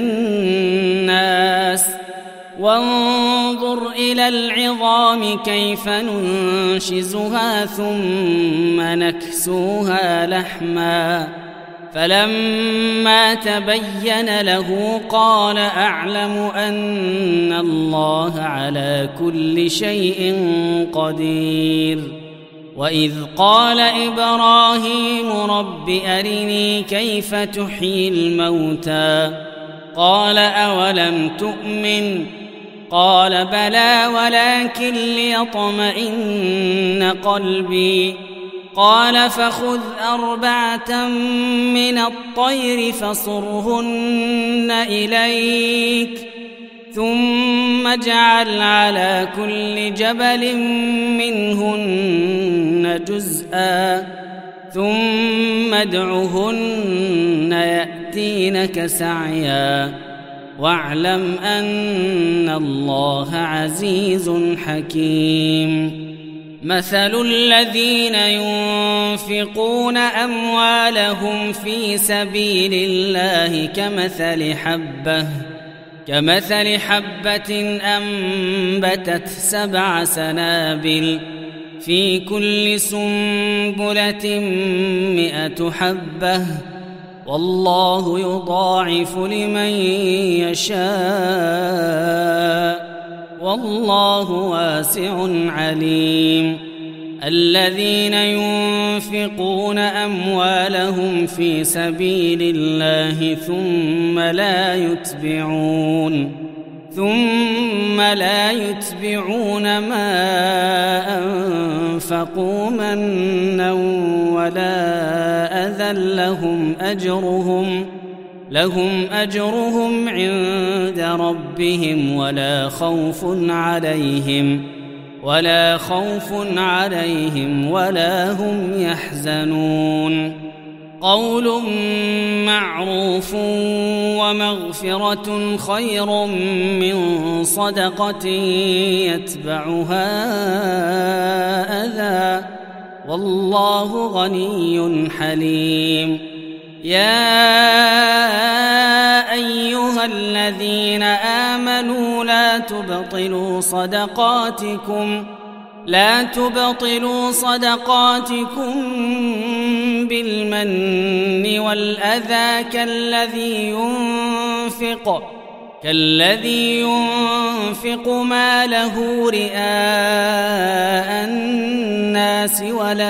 للناس وانظر إلى العظام كيف ننشزها ثم نكسوها لحما فلما تبين له قال أعلم أن الله على كل شيء قدير. وإذ قال إبراهيم رب أرني كيف تحيي الموتى قال أولم تؤمن قال بلى ولكن ليطمئن قلبي قال فخذ 4 من الطير فصرهن إليك ثم اجعل على كل جبل منهن جزءا ثم ادعهن يأتينك سعيا واعلم أن الله عزيز حكيم. مثل الذين ينفقون أموالهم في سبيل الله كمثل حبة أنبتت 7 سنابل في كل سنبلة 100 حبة والله يضاعف لمن يشاء والله واسع عليم. الذين ينفقون أموالهم في سبيل الله ثم لا يتبعون ما أنفقوا منا ولا أذى لهم أجرهم عند ربهم ولا خوف عليهم ولا هم يحزنون. قول معروف ومغفرة خير من صدقة يتبعها أذى والله غني حليم. يا أيها الذين آمنوا لا تبطلوا صدقاتكم بالمن والأذى كالذي ينفق ماله رئاء الناس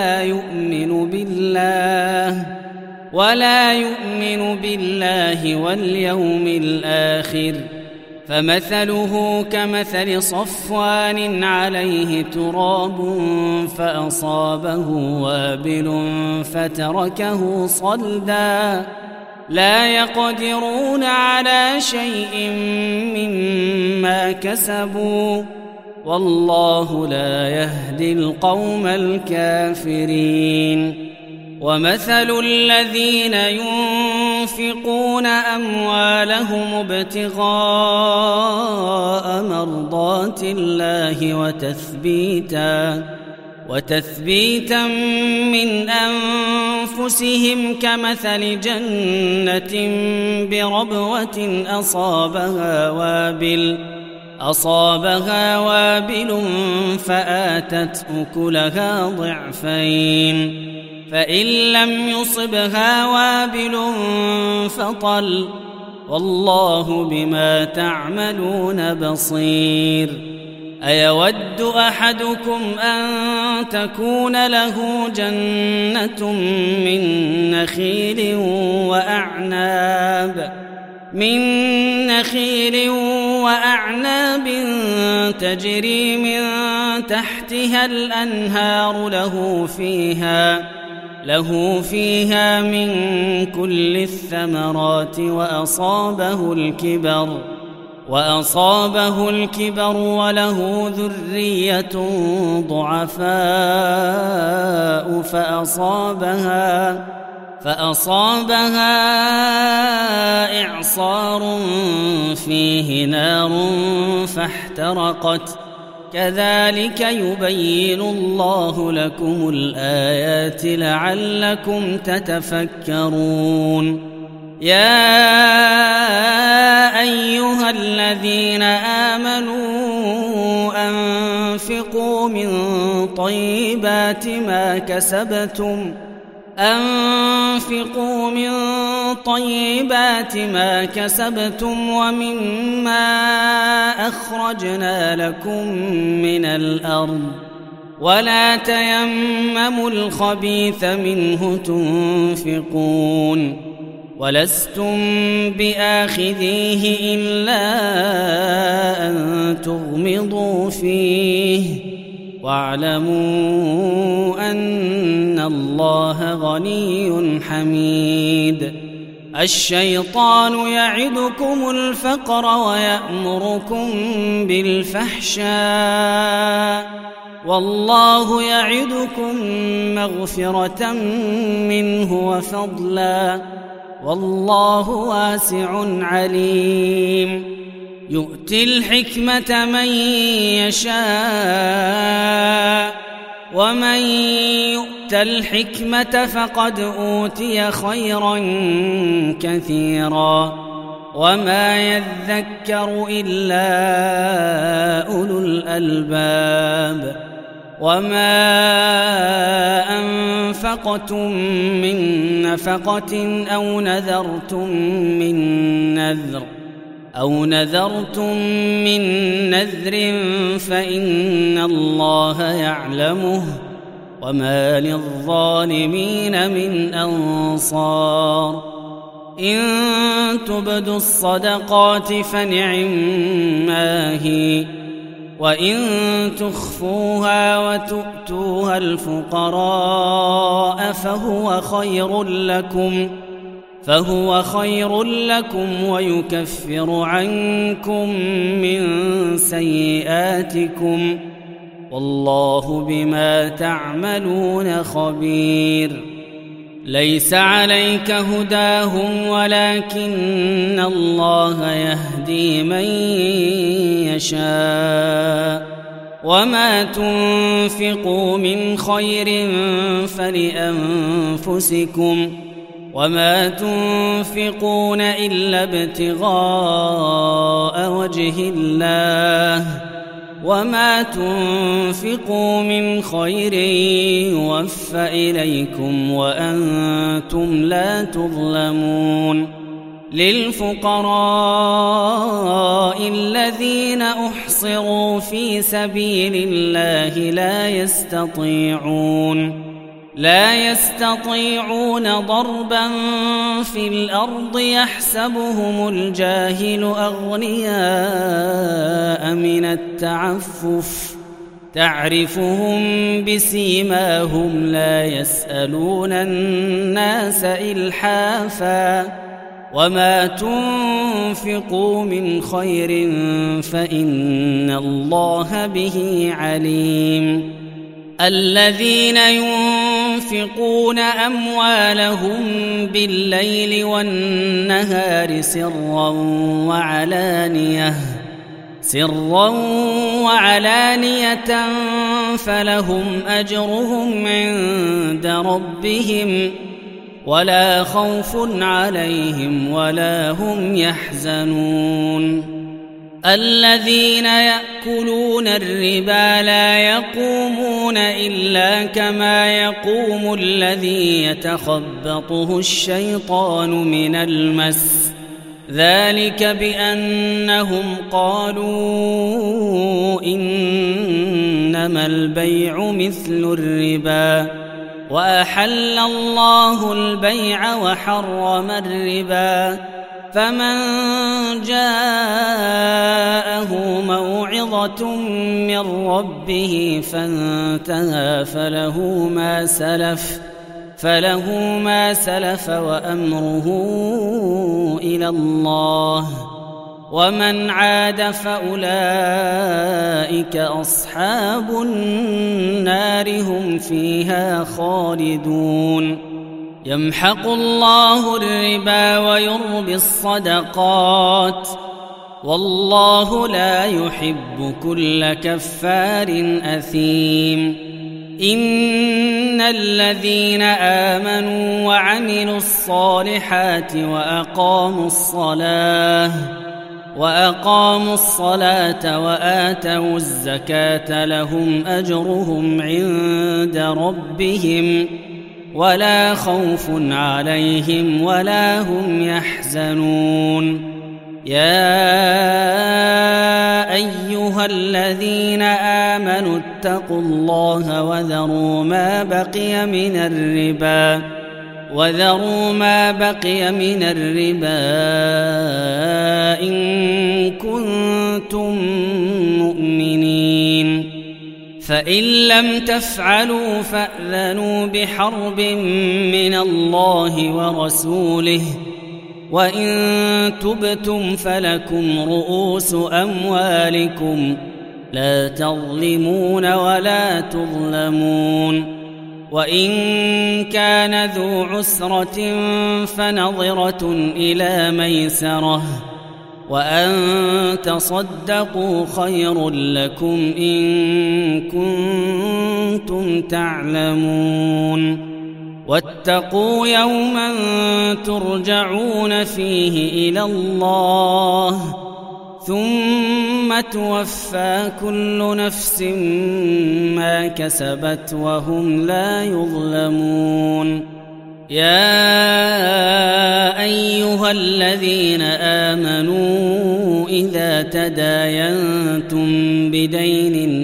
ولا يؤمن بالله واليوم الآخر فمثله كمثل صفوان عليه تراب فأصابه وابل فتركه صلدا لا يقدرون على شيء مما كسبوا والله لا يهدي القوم الكافرين. ومثل الذين ينفقون أموالهم ابتغاء مرضات الله وتثبيتا من أنفسهم كمثل جنة بربوة أصابها وابل فآتت أكلها ضعفين فإن لم يصبها وابل فطل والله بما تعملون بصير أيود أحدكم أن تكون له جنة من نخيل وأعناب تجري من تحتها الأنهار له فيها من كل الثمرات وأصابه الكبر وله ذرية ضعفاء فأصابها إعصار فيه نار فاحترقت كذلك يبين الله لكم الآيات لعلكم تتفكرون يا أيها الذين آمنوا أنفقوا من طيبات ما كسبتم ومما أخرجنا لكم من الأرض ولا تيمموا الخبيث منه تنفقون ولستم بآخذيه إلا أن تغمضوا فيه واعلموا أن الله غني حميد الشيطان يعدكم الفقر ويأمركم بالفحشاء والله يعدكم مغفرة منه وفضلا والله واسع عليم يؤتي الحكمة من يشاء ومن يؤت الحكمة فقد أوتي خيرا كثيرا وما يذكر إلا أولو الألباب وما أنفقتم من نفقة أو نذرتم من نذر فإن الله يعلمه وما للظالمين من أنصار إن تبدوا الصدقات فنعما هي وإن تخفوها وتؤتوها الفقراء فهو خير لكم ويكفر عنكم من سيئاتكم والله بما تعملون خبير ليس عليك هداهم ولكن الله يهدي من يشاء وما تنفقوا من خير فلأنفسكم وما تنفقون إلا ابتغاء وجه الله وما تنفقوا من خير يوفى إليكم وأنتم لا تظلمون للفقراء الذين أحصروا في سبيل الله لا يستطيعون ضربا في الأرض يحسبهم الجاهل أغنياء من التعفف تعرفهم بسيماهم لا يسألون الناس إلحافا وما تنفقوا من خير فإن الله به عليم الذين ينفقون أموالهم بالليل والنهار سرا سرا وعلانية فلهم أجرهم عند ربهم ولا خوف عليهم ولا هم يحزنون الذين يأكلون الربا لا يقومون إلا كما يقوم الذي يتخبطه الشيطان من المس ذلك بأنهم قالوا إنما البيع مثل الربا وأحل الله البيع وحرم الربا فمن جاءه موعظة من ربه فانتهى فله ما سلف وأمره إلى الله ومن عاد فأولئك أصحاب النار هم فيها خالدون يمحق الله الربا ويربي الصدقات والله لا يحب كل كفار أثيم إن الذين آمنوا وعملوا الصالحات وأقاموا الصلاة وآتوا الزكاة لهم أجرهم عند ربهم ولا خوف عليهم ولا هم يحزنون يا أيها الذين آمنوا اتقوا الله وذروا ما بقي من الربا إن كنتم مؤمنين فإن لم تفعلوا فأذنوا بحرب من الله ورسوله وإن تبتم فلكم رؤوس أموالكم لا تظلمون ولا تظلمون وإن كان ذو عسرة فنظرة إلى ميسرة وأن تصدقوا خير لكم إن كنتم تعلمون واتقوا يوما ترجعون فيه إلى الله ثم توفى كل نفس ما كسبت وهم لا يظلمون يا أيها الذين آمنوا إذا تداينتم بدين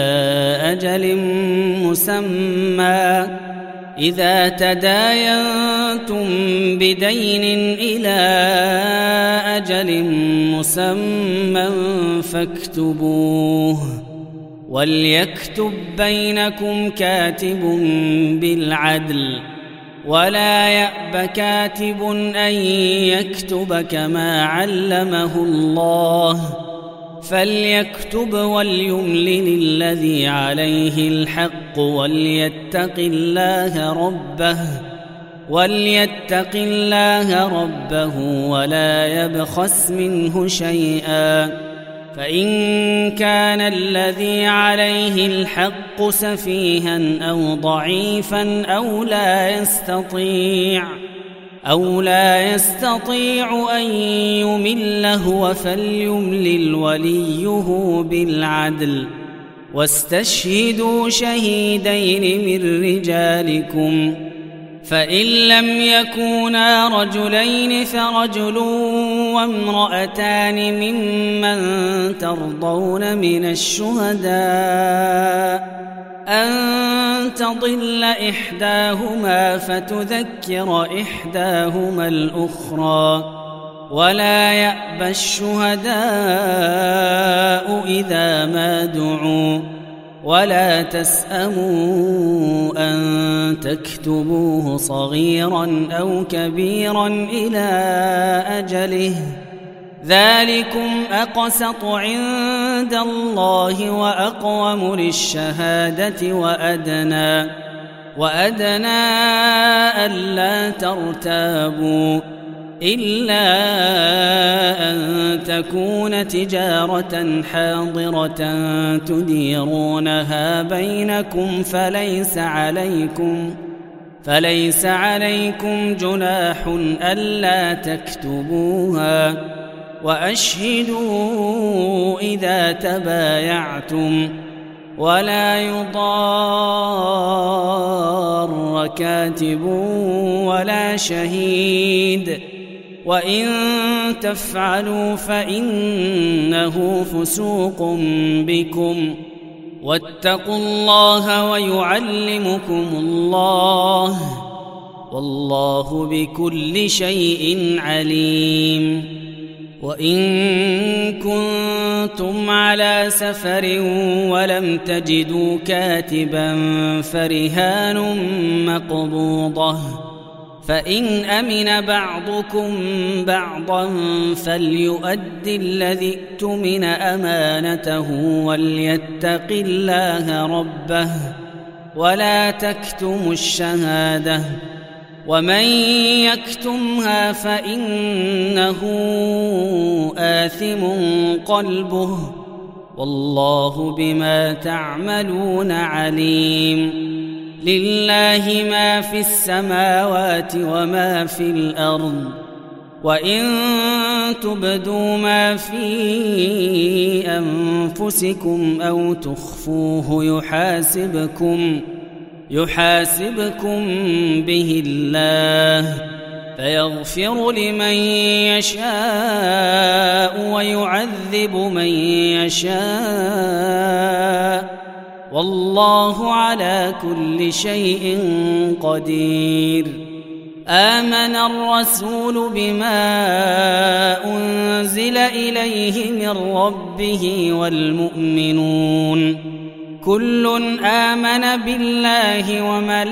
إلى أجل مسمى فاكتبوه وليكتب بينكم كاتب بالعدل ولا يأب كاتب أن يكتب كما علمه الله فليكتب وليملل الذي عليه الحق وليتق الله ربه ولا يبخس منه شيئا فإن كان الذي عليه الحق سفيها أو ضعيفا أو لا يستطيع أن يمل هو فليملل وليه بالعدل واستشهدوا شهيدين من رجالكم فإن لم يكونا رجلين فرجل وامرأتان ممن ترضون من الشهداء أن تضل إحداهما فتذكر إحداهما الأخرى ولا يأبى الشهداء إذا ما دعوا ولا تسأموا أن تكتبوه صغيرا أو كبيرا إلى أجله ذلكم أقسط عند الله وأقوم للشهادة وأدنى ألا ترتابوا إلا أن تكون تجارة حاضرة تديرونها بينكم فليس عليكم جناح ألا تكتبوها، وأشهدوا إذا تبايعتم، ولا يضار كاتب ولا شهيد، وإن تفعلوا فإنه فسوق بكم، واتقوا الله ويعلمكم الله، والله بكل شيء عليم. وإن كنتم على سفر ولم تجدوا كاتبا فرهان مقبوضة، فإن أمن بعضكم بعضا فليؤد الذي اؤتمن أمانته وليتق الله ربه ولا تكتموا الشهادة، ومن يكتمها فإنه آثم قلبه، والله بما تعملون عليم. لله ما في السماوات وما في الأرض، وإن تبدوا ما في أنفسكم أو تخفوه يحاسبكم به الله، فيغفر لمن يشاء ويعذب من يشاء، والله على كل شيء قدير. آمن الرسول بما أنزل إليه من ربه والمؤمنون كل آمن بالله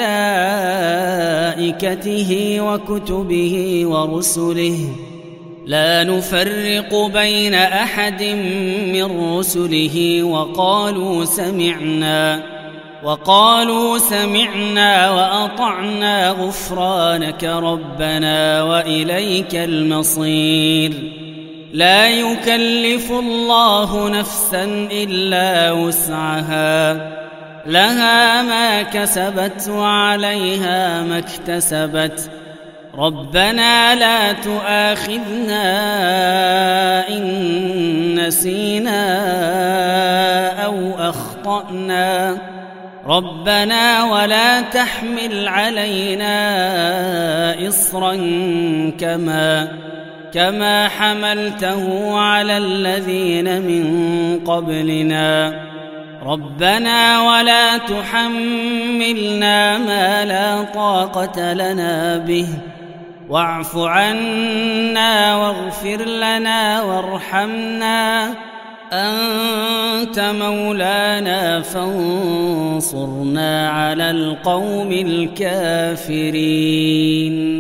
وملائكته وكتبه ورسله لا نفرق بين أحد من رسله، وقالوا سمعنا وأطعنا غفرانك ربنا وإليك المصير. لا يكلف الله نفسا إلا وسعها، لها ما كسبت وعليها ما اكتسبت، ربنا لا تؤاخذنا إن نسينا أو أخطأنا، ربنا ولا تحمل علينا إصرا كما حملته على الذين من قبلنا، ربنا ولا تحملنا ما لا طاقة لنا به، واعف عنا واغفر لنا وارحمنا، أنت مولانا فانصرنا على القوم الكافرين.